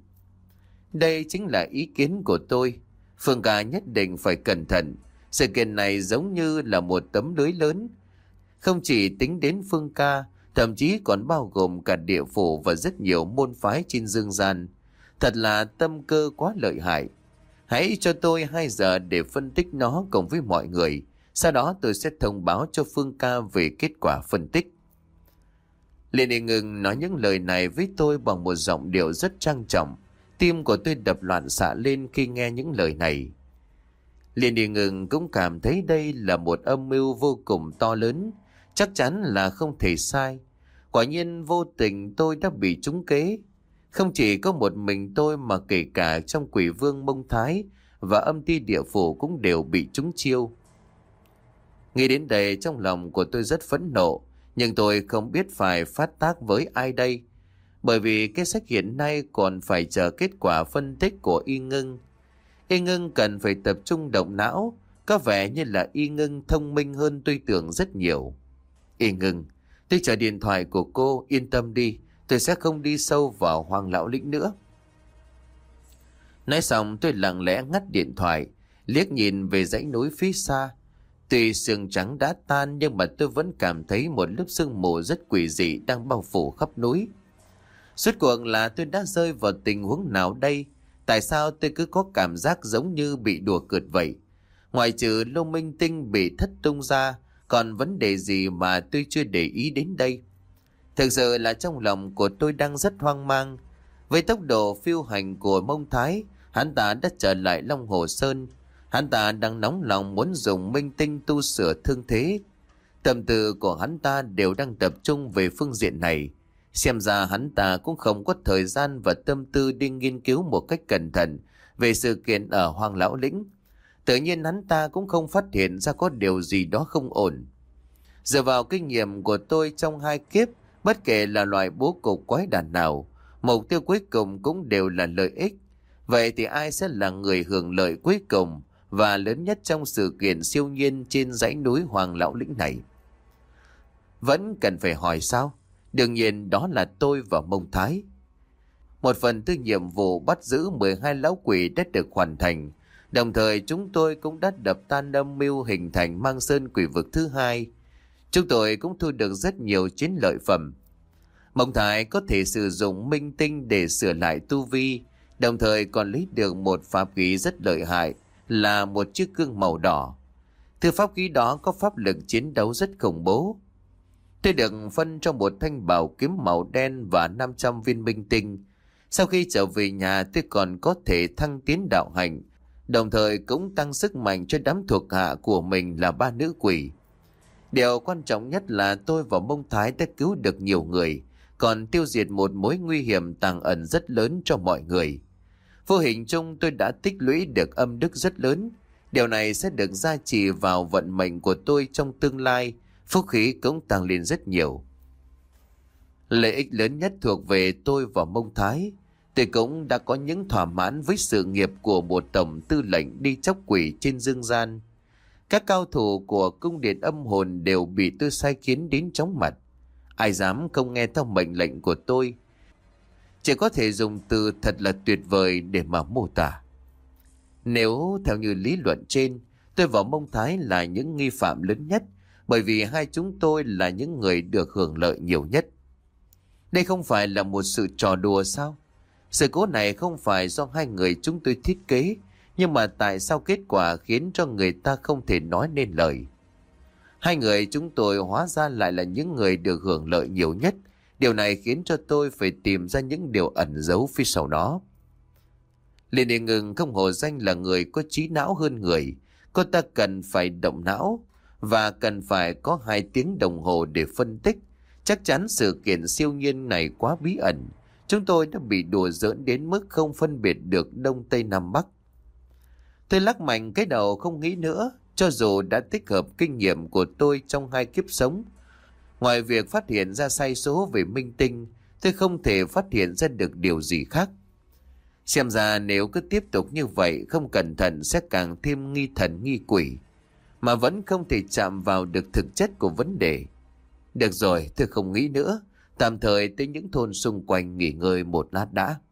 Đây chính là ý kiến của tôi. Phương ca nhất định phải cẩn thận. Sự kiện này giống như là một tấm lưới lớn. Không chỉ tính đến Phương ca, thậm chí còn bao gồm cả địa phủ và rất nhiều môn phái trên dương gian. Thật là tâm cơ quá lợi hại. Hãy cho tôi hai giờ để phân tích nó cùng với mọi người. Sau đó tôi sẽ thông báo cho Phương ca về kết quả phân tích. Liên Y Ngưng nói những lời này với tôi bằng một giọng điệu rất trang trọng. Tim của tôi đập loạn xạ lên khi nghe những lời này. Liên Y Ngưng cũng cảm thấy đây là một âm mưu vô cùng to lớn. Chắc chắn là không thể sai. Quả nhiên vô tình tôi đã bị trúng kế. Không chỉ có một mình tôi mà kể cả trong Quỷ Vương Mông Thái và âm ty địa phủ cũng đều bị trúng chiêu. Nghĩ đến đây trong lòng của tôi rất phẫn nộ, nhưng tôi không biết phải phát tác với ai đây. Bởi vì cái sách hiện nay còn phải chờ kết quả phân tích của Y Ngưng. Y Ngưng cần phải tập trung động não, có vẻ như là Y Ngưng thông minh hơn tôi tưởng rất nhiều. Y Ngưng, tôi chờ điện thoại của cô, yên tâm đi, tôi sẽ không đi sâu vào Hoang Lão Lĩnh nữa. Nói xong tôi lặng lẽ ngắt điện thoại, liếc nhìn về dãy núi phía xa. Tuy sương trắng đã tan nhưng mà tôi vẫn cảm thấy một lớp sương mù rất quỷ dị đang bao phủ khắp núi. Suốt cuộc là tôi đã rơi vào tình huống nào đây? Tại sao tôi cứ có cảm giác giống như bị đùa cợt vậy? Ngoài trừ Lô Minh Tinh bị thất tung ra, còn vấn đề gì mà tôi chưa để ý đến đây? Thực sự là trong lòng của tôi đang rất hoang mang. Với tốc độ phiêu hành của Mông Thái, hắn ta đã trở lại Long Hồ Sơn. Hắn ta đang nóng lòng muốn dùng minh tinh tu sửa thương thế. Tâm tư của hắn ta đều đang tập trung về phương diện này. Xem ra hắn ta cũng không có thời gian và tâm tư đi nghiên cứu một cách cẩn thận về sự kiện ở Hoang Lão Lĩnh. Tự nhiên hắn ta cũng không phát hiện ra có điều gì đó không ổn. Dựa vào kinh nghiệm của tôi trong hai kiếp, bất kể là loại bố cục quái đản nào, mục tiêu cuối cùng cũng đều là lợi ích. Vậy thì ai sẽ là người hưởng lợi cuối cùng và lớn nhất trong sự kiện siêu nhiên trên dãy núi Hoang Lão Lĩnh này? Vẫn cần phải hỏi sao? Đương nhiên đó là tôi và Mông Thái. Một phần tư nhiệm vụ bắt giữ mười hai lão quỷ đã được hoàn thành. Đồng thời chúng tôi cũng đã đập tan âm mưu hình thành Mang Sơn quỷ vực thứ hai. Chúng tôi cũng thu được rất nhiều chiến lợi phẩm. Mông Thái có thể sử dụng minh tinh để sửa lại tu vi, đồng thời còn lấy được một pháp khí rất lợi hại là một chiếc gương màu đỏ. Thứ pháp khí đó có pháp lực chiến đấu rất khủng bố. Tôi được phân cho một thanh bảo kiếm màu đen và năm trăm viên minh tinh. Sau khi trở về nhà tôi còn có thể thăng tiến đạo hành, đồng thời cũng tăng sức mạnh cho đám thuộc hạ của mình là ba nữ quỷ. Điều quan trọng nhất là tôi và Mông Thái đã cứu được nhiều người, còn tiêu diệt một mối nguy hiểm tàng ẩn rất lớn cho mọi người. Vô hình chung tôi đã tích lũy được âm đức rất lớn. Điều này sẽ được gia trì vào vận mệnh của tôi trong tương lai, phúc khí cũng tăng lên rất nhiều. Lợi ích lớn nhất thuộc về tôi và Mông Thái. Tôi cũng đã có những thỏa mãn với sự nghiệp của một tổng tư lệnh đi chóc quỷ trên dương gian. Các cao thủ của cung điện âm hồn đều bị tôi sai khiến đến chóng mặt. Ai dám không nghe theo mệnh lệnh của tôi? Chỉ có thể dùng từ thật là tuyệt vời để mà mô tả. Nếu theo như lý luận trên, tôi và Mông Thái là những nghi phạm lớn nhất, bởi vì hai chúng tôi là những người được hưởng lợi nhiều nhất. Đây không phải là một sự trò đùa sao? Sự cố này không phải do hai người chúng tôi thiết kế, nhưng mà tại sao kết quả khiến cho người ta không thể nói nên lời? Hai người chúng tôi hóa ra lại là những người được hưởng lợi nhiều nhất. Điều này khiến cho tôi phải tìm ra những điều ẩn giấu phía sau đó. Liên Yên Ngưng không hổ danh là người có trí não hơn người. Cô ta cần phải động não và cần phải có hai tiếng đồng hồ để phân tích. Chắc chắn sự kiện siêu nhiên này quá bí ẩn. Chúng tôi đã bị đùa giỡn đến mức không phân biệt được Đông Tây Nam Bắc. Tôi lắc mạnh cái đầu không nghĩ nữa. Cho dù đã tích hợp kinh nghiệm của tôi trong hai kiếp sống, ngoài việc phát hiện ra sai số về minh tinh, tôi không thể phát hiện ra được điều gì khác. Xem ra nếu cứ tiếp tục như vậy, không cẩn thận sẽ càng thêm nghi thần nghi quỷ, mà vẫn không thể chạm vào được thực chất của vấn đề. Được rồi, tôi không nghĩ nữa. Tạm thời tới những thôn xung quanh nghỉ ngơi một lát đã.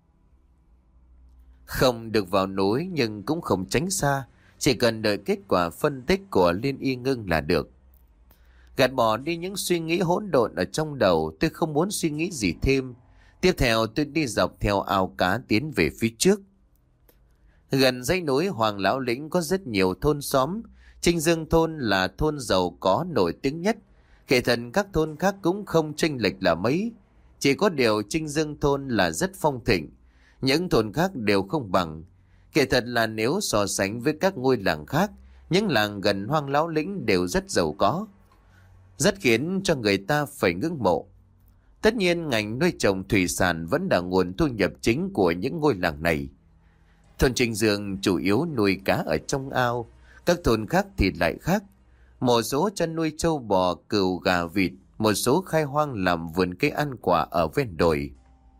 Không được vào núi nhưng cũng không tránh xa, chỉ cần đợi kết quả phân tích của Liên Y Ngưng là được. Gạt bỏ đi những suy nghĩ hỗn độn ở trong đầu, tôi không muốn suy nghĩ gì thêm. Tiếp theo tôi đi dọc theo ao cá tiến về phía trước. Gần dãy núi Hoàng Lão Lĩnh có rất nhiều thôn xóm. Trinh Dương thôn là thôn giàu có nổi tiếng nhất. Kể thần các thôn khác cũng không chênh lệch là mấy. Chỉ có điều Trinh Dương thôn là rất phong thịnh. Những thôn khác đều không bằng. Kể thật là nếu so sánh với các ngôi làng khác, những làng gần Hoàng Lão Lĩnh đều rất giàu có, rất khiến cho người ta phải ngưỡng mộ. Tất nhiên ngành nuôi trồng thủy sản vẫn là nguồn thu nhập chính của những ngôi làng này. Thôn Trinh Dương chủ yếu nuôi cá ở trong ao, các thôn khác thì lại khác. Một số chăn nuôi trâu bò, cừu, gà, vịt, một số khai hoang làm vườn cây ăn quả ở ven đồi.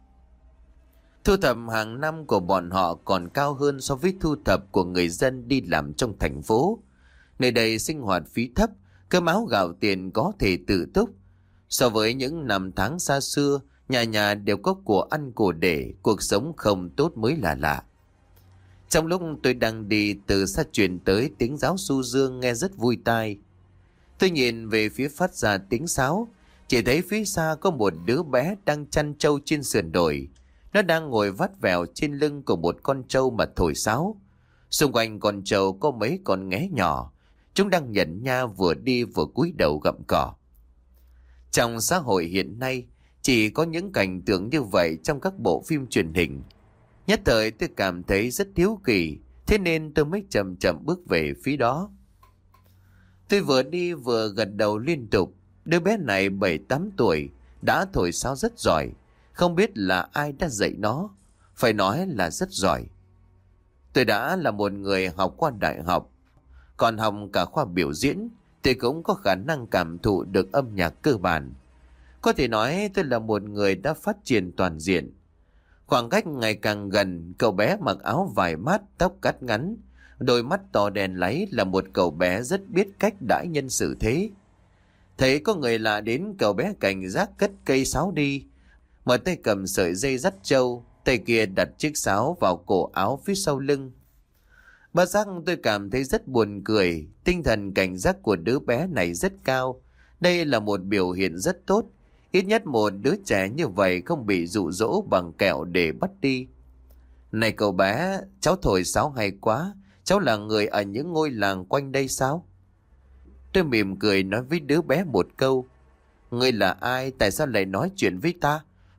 Thu thập hàng năm của bọn họ còn cao hơn so với thu thập của người dân đi làm trong thành phố. Nơi đây sinh hoạt phí thấp, cơm áo gạo tiền có thể tự túc. So với những năm tháng xa xưa, nhà nhà đều có của ăn của để, cuộc sống không tốt mới là lạ. Trong lúc tôi đang đi, từ xa truyền tới tiếng giáo du dương nghe rất vui tai. Tôi nhìn về phía phát ra tiếng sáo, chỉ thấy phía xa có một đứa bé đang chăn trâu trên sườn đồi. Nó đang ngồi vắt vẻo trên lưng của một con trâu mà thổi sáo. Xung quanh con trâu có mấy con nghé nhỏ. Chúng đang nhẫn nha vừa đi vừa cúi đầu gặm cỏ. Trong xã hội hiện nay, chỉ có những cảnh tượng như vậy trong các bộ phim truyền hình. Nhất thời tôi cảm thấy rất hiếu kỳ, thế nên tôi mới chậm chậm bước về phía đó. Tôi vừa đi vừa gật đầu liên tục. Đứa bé này bảy tám tuổi, đã thổi sáo rất giỏi. Không biết là ai đã dạy nó, phải nói là rất giỏi. Tôi đã là một người học qua đại học, còn học cả khoa biểu diễn, thì cũng có khả năng cảm thụ được âm nhạc cơ bản. Có thể nói tôi là một người đã phát triển toàn diện. Khoảng cách ngày càng gần, cậu bé mặc áo vải mát, tóc cắt ngắn, đôi mắt to đèn láy là một cậu bé rất biết cách đãi nhân xử thế. Thấy có người lạ đến, cậu bé cảnh giác cất cây sáo đi, một tay cầm sợi dây dắt trâu, tay kia đặt chiếc sáo vào cổ áo phía sau lưng. Bất giác tôi cảm thấy rất buồn cười, tinh thần cảnh giác của đứa bé này rất cao. Đây là một biểu hiện rất tốt, ít nhất một đứa trẻ như vậy không bị dụ dỗ bằng kẹo để bắt đi. Này cậu bé, cháu thổi sáo hay quá, cháu là người ở những ngôi làng quanh đây sao? Tôi mỉm cười nói với đứa bé một câu. Ngươi là ai, tại sao lại nói chuyện với ta?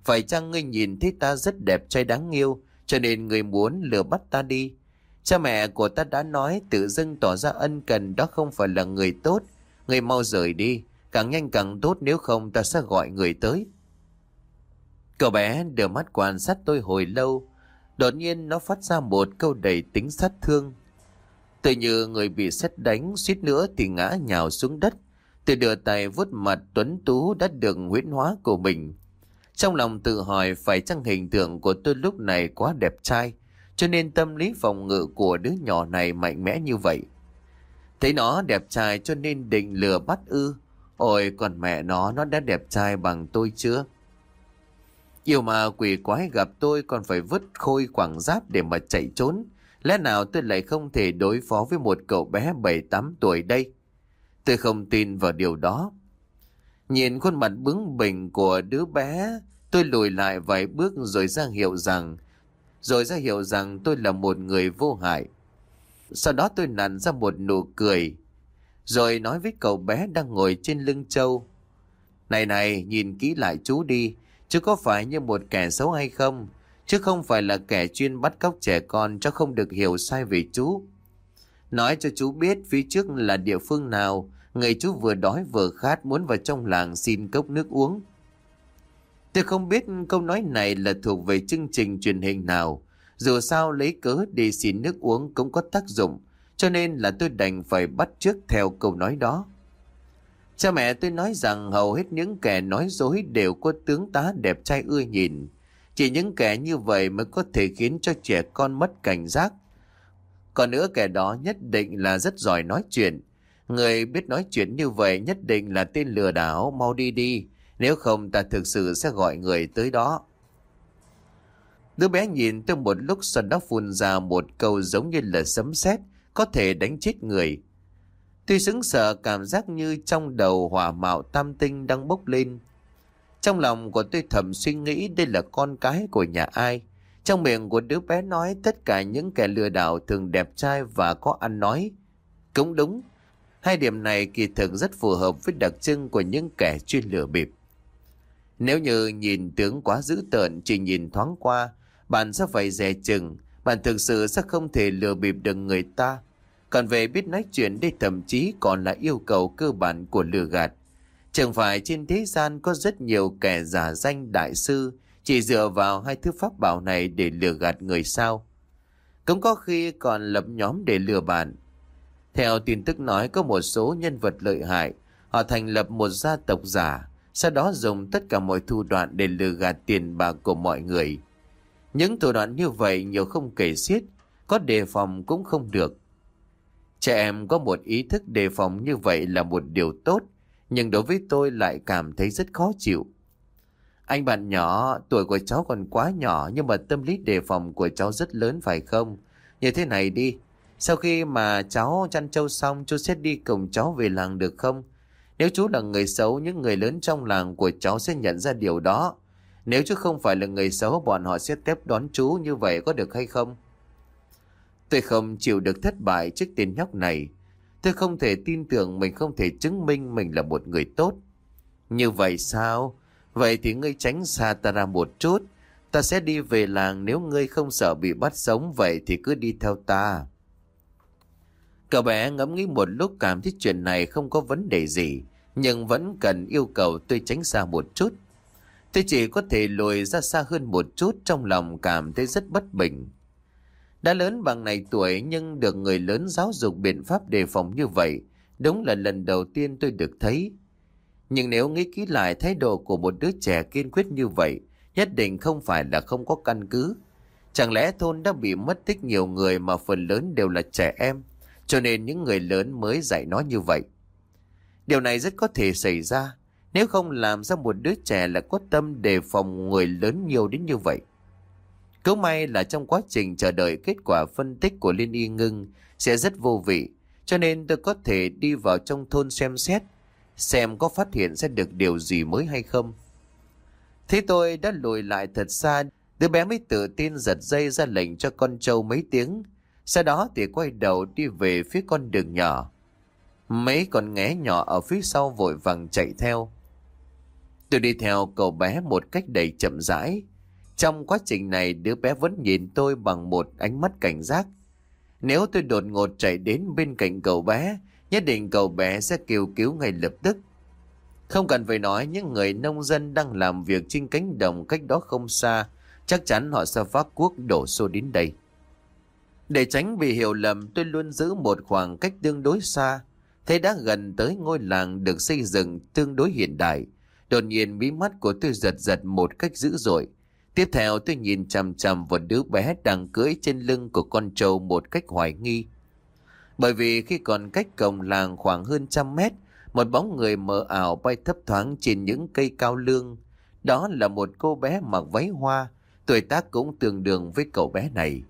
Phải chăng ngươi nhìn thấy ta rất đẹp trai đáng yêu, cho nên ngươi muốn lừa bắt ta đi? Cha mẹ của ta đã nói tự dưng tỏ ra ân cần đó không phải là người tốt. Ngươi mau rời đi, càng nhanh càng tốt, nếu không ta sẽ gọi người tới. Cậu bé đưa mắt quan sát tôi hồi lâu. Đột nhiên nó phát ra một câu đầy tính sát thương. Tôi như người bị sét đánh, suýt nữa thì ngã nhào xuống đất. Tôi đưa tay vuốt mặt tuấn tú đã được huyễn hóa của mình. Trong lòng tự hỏi phải chăng hình tượng của tôi lúc này quá đẹp trai, cho nên tâm lý phòng ngự của đứa nhỏ này mạnh mẽ như vậy. Thấy nó đẹp trai cho nên định lừa bắt ư? Ôi còn mẹ nó, nó đã đẹp trai bằng tôi chưa? Yêu mà quỷ quái gặp tôi còn phải vứt khôi quảng giáp để mà chạy trốn. Lẽ nào tôi lại không thể đối phó với một cậu bé bảy tám tuổi đây? Tôi không tin vào điều đó. Nhìn khuôn mặt bướng bỉnh của đứa bé, tôi lùi lại vài bước rồi ra hiệu rằng rồi ra hiệu rằng tôi là một người vô hại. Sau đó tôi nặn ra một nụ cười, rồi nói với cậu bé đang ngồi trên lưng trâu. Này này, nhìn kỹ lại chú đi, chứ có phải như một kẻ xấu hay không? Chứ không phải là kẻ chuyên bắt cóc trẻ con, cho không được hiểu sai về chú. Nói cho chú biết phía trước là địa phương nào, người chú vừa đói vừa khát muốn vào trong làng xin cốc nước uống. Tôi không biết câu nói này là thuộc về chương trình truyền hình nào. Dù sao lấy cớ đi xin nước uống cũng có tác dụng, cho nên là tôi đành phải bắt chước theo câu nói đó. Cha mẹ tôi nói rằng hầu hết những kẻ nói dối đều có tướng tá đẹp trai ưa nhìn. Chỉ những kẻ như vậy mới có thể khiến cho trẻ con mất cảnh giác. Còn nữa, kẻ đó nhất định là rất giỏi nói chuyện. Người biết nói chuyện như vậy nhất định là tên lừa đảo, mau đi đi. Nếu không ta thực sự sẽ gọi người tới đó. Đứa bé nhìn tôi một lúc, sau đó phun ra một câu giống như là sấm sét, có thể đánh chết người. Tôi sững sờ, cảm giác như trong đầu hỏa mạo tam tinh đang bốc lên. Trong lòng của tôi thầm suy nghĩ đây là con cái của nhà ai. Trong miệng của đứa bé nói tất cả những kẻ lừa đảo thường đẹp trai và có ăn nói. Cũng đúng, hai điểm này kỳ thực rất phù hợp với đặc trưng của những kẻ chuyên lừa bịp. Nếu như nhìn tướng quá dữ tợn, chỉ nhìn thoáng qua, bạn sẽ phải dè chừng, bạn thực sự sẽ không thể lừa bịp được người ta. Còn về biết nói chuyện đây thậm chí còn là yêu cầu cơ bản của lừa gạt. Chẳng phải trên thế gian có rất nhiều kẻ giả danh đại sư chỉ dựa vào hai thứ pháp bảo này để lừa gạt người sao? Cũng có khi còn lập nhóm để lừa bạn. Theo tin tức nói có một số nhân vật lợi hại, họ thành lập một gia tộc giả, sau đó dùng tất cả mọi thủ đoạn để lừa gạt tiền bạc của mọi người. Những thủ đoạn như vậy nhiều không kể xiết, có đề phòng cũng không được. Trẻ em có một ý thức đề phòng như vậy là một điều tốt, nhưng đối với tôi lại cảm thấy rất khó chịu. Anh bạn nhỏ, tuổi của cháu còn quá nhỏ nhưng mà tâm lý đề phòng của cháu rất lớn phải không? Như thế này đi, sau khi mà cháu chăn trâu xong, chú sẽ đi cùng cháu về làng được không? Nếu chú là người xấu, những người lớn trong làng của cháu sẽ nhận ra điều đó. Nếu chú không phải là người xấu, bọn họ sẽ tiếp đón chú, như vậy có được hay không? Tôi không chịu được thất bại trước tên nhóc này. Tôi không thể tin tưởng mình không thể chứng minh mình là một người tốt. Như vậy sao? Vậy thì ngươi tránh xa ta ra một chút. Ta sẽ đi về làng, nếu ngươi không sợ bị bắt sống vậy thì cứ đi theo ta. Cậu bé ngẫm nghĩ một lúc, cảm thấy chuyện này không có vấn đề gì, nhưng vẫn cần yêu cầu tôi tránh xa một chút. Tôi chỉ có thể lùi ra xa hơn một chút, trong lòng cảm thấy rất bất bình. Đã lớn bằng này tuổi nhưng được người lớn giáo dục biện pháp đề phòng như vậy, đúng là lần đầu tiên tôi được thấy. Nhưng nếu nghĩ kỹ lại, thái độ của một đứa trẻ kiên quyết như vậy nhất định không phải là không có căn cứ. Chẳng lẽ thôn đã bị mất tích nhiều người mà phần lớn đều là trẻ em, cho nên những người lớn mới dạy nó như vậy? Điều này rất có thể xảy ra, nếu không làm ra một đứa trẻ lại có tâm đề phòng người lớn nhiều đến như vậy. Cứ may là trong quá trình chờ đợi kết quả phân tích của Liên Y Ngưng sẽ rất vô vị, cho nên tôi có thể đi vào trong thôn xem xét, xem có phát hiện ra được điều gì mới hay không. Thế tôi đã lùi lại thật xa, đứa bé mới tự tin giật dây ra lệnh cho con trâu mấy tiếng, sau đó thì quay đầu đi về phía con đường nhỏ. Mấy con nghé nhỏ ở phía sau vội vàng chạy theo. Tôi đi theo cậu bé một cách đầy chậm rãi. Trong quá trình này đứa bé vẫn nhìn tôi bằng một ánh mắt cảnh giác. Nếu tôi đột ngột chạy đến bên cạnh cậu bé, nhất định cậu bé sẽ kêu cứu ngay lập tức. Không cần phải nói, những người nông dân đang làm việc trên cánh đồng cách đó không xa, chắc chắn họ sẽ vác cuốc đổ xô đến đây. Để tránh bị hiểu lầm, tôi luôn giữ một khoảng cách tương đối xa. Thế đã gần tới ngôi làng được xây dựng tương đối hiện đại. Đột nhiên mí mắt của tôi giật giật một cách dữ dội. Tiếp theo tôi nhìn chằm chằm vào đứa bé đang cưỡi trên lưng của con trâu một cách hoài nghi. Bởi vì khi còn cách cổng làng khoảng hơn trăm mét, một bóng người mờ ảo bay thấp thoáng trên những cây cao lương. Đó là một cô bé mặc váy hoa, tuổi tác cũng tương đương với cậu bé này.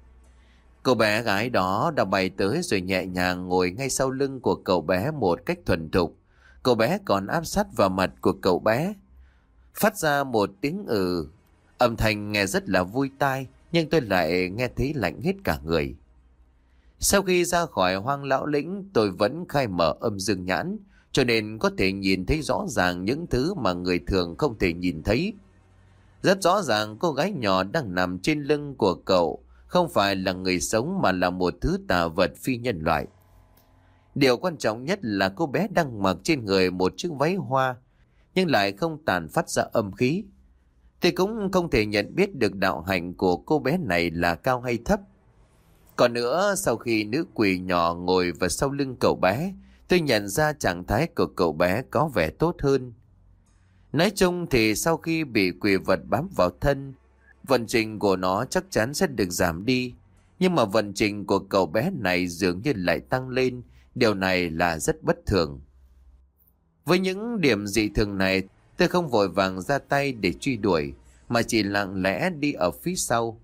Cô bé gái đó đã bay tới rồi nhẹ nhàng ngồi ngay sau lưng của cậu bé một cách thuần thục. Cậu bé còn áp sát vào mặt của cậu bé, phát ra một tiếng ừ. Âm thanh nghe rất là vui tai, nhưng tôi lại nghe thấy lạnh hết cả người. Sau khi ra khỏi Hoang Lão Lĩnh, tôi vẫn khai mở âm dương nhãn, cho nên có thể nhìn thấy rõ ràng những thứ mà người thường không thể nhìn thấy. Rất rõ ràng cô gái nhỏ đang nằm trên lưng của cậu không phải là người sống mà là một thứ tà vật phi nhân loại. Điều quan trọng nhất là cô bé đang mặc trên người một chiếc váy hoa, nhưng lại không tàn phát ra âm khí. Tôi cũng không thể nhận biết được đạo hạnh của cô bé này là cao hay thấp. Còn nữa, sau khi nữ quỷ nhỏ ngồi vào sau lưng cậu bé, tôi nhận ra trạng thái của cậu bé có vẻ tốt hơn. Nói chung thì sau khi bị quỷ vật bám vào thân, vận trình của nó chắc chắn sẽ được giảm đi. Nhưng mà vận trình của cậu bé này dường như lại tăng lên. Điều này là rất bất thường. Với những điểm dị thường này, tôi không vội vàng ra tay để truy đuổi, mà chỉ lặng lẽ đi ở phía sau.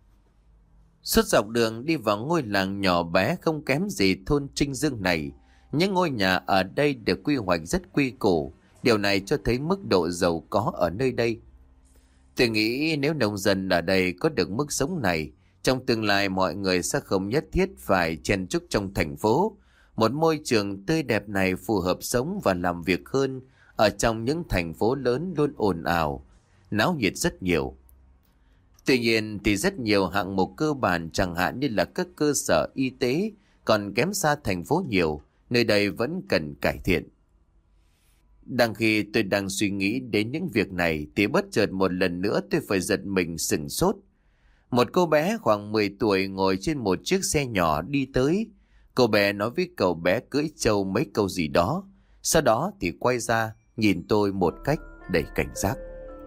Suốt dọc đường đi vào ngôi làng nhỏ bé không kém gì thôn Trinh Dương này, những ngôi nhà ở đây được quy hoạch rất quy củ. Điều này cho thấy mức độ giàu có ở nơi đây. Tôi nghĩ nếu nông dân ở đây có được mức sống này, trong tương lai mọi người sẽ không nhất thiết phải chen chúc trong thành phố. Một môi trường tươi đẹp này phù hợp sống và làm việc hơn. Ở trong những thành phố lớn luôn ồn ào, náo nhiệt rất nhiều. Tuy nhiên thì rất nhiều hạng mục cơ bản, chẳng hạn như là các cơ sở y tế, còn kém xa thành phố nhiều, nơi đây vẫn cần cải thiện. Đang khi tôi đang suy nghĩ đến những việc này thì bất chợt một lần nữa tôi phải giật mình sửng sốt. Một cô bé khoảng mười tuổi ngồi trên một chiếc xe nhỏ đi tới. Cô bé nói với cậu bé cưỡi trâu mấy câu gì đó, sau đó thì quay ra nhìn tôi một cách đầy cảnh giác.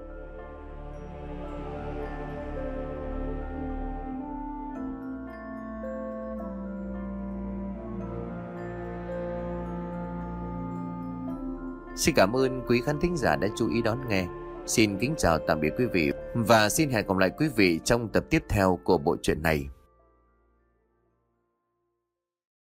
Xin cảm ơn quý khán thính giả đã chú ý đón nghe. Xin kính chào tạm biệt quý vị và xin hẹn gặp lại quý vị trong tập tiếp theo của bộ truyện này.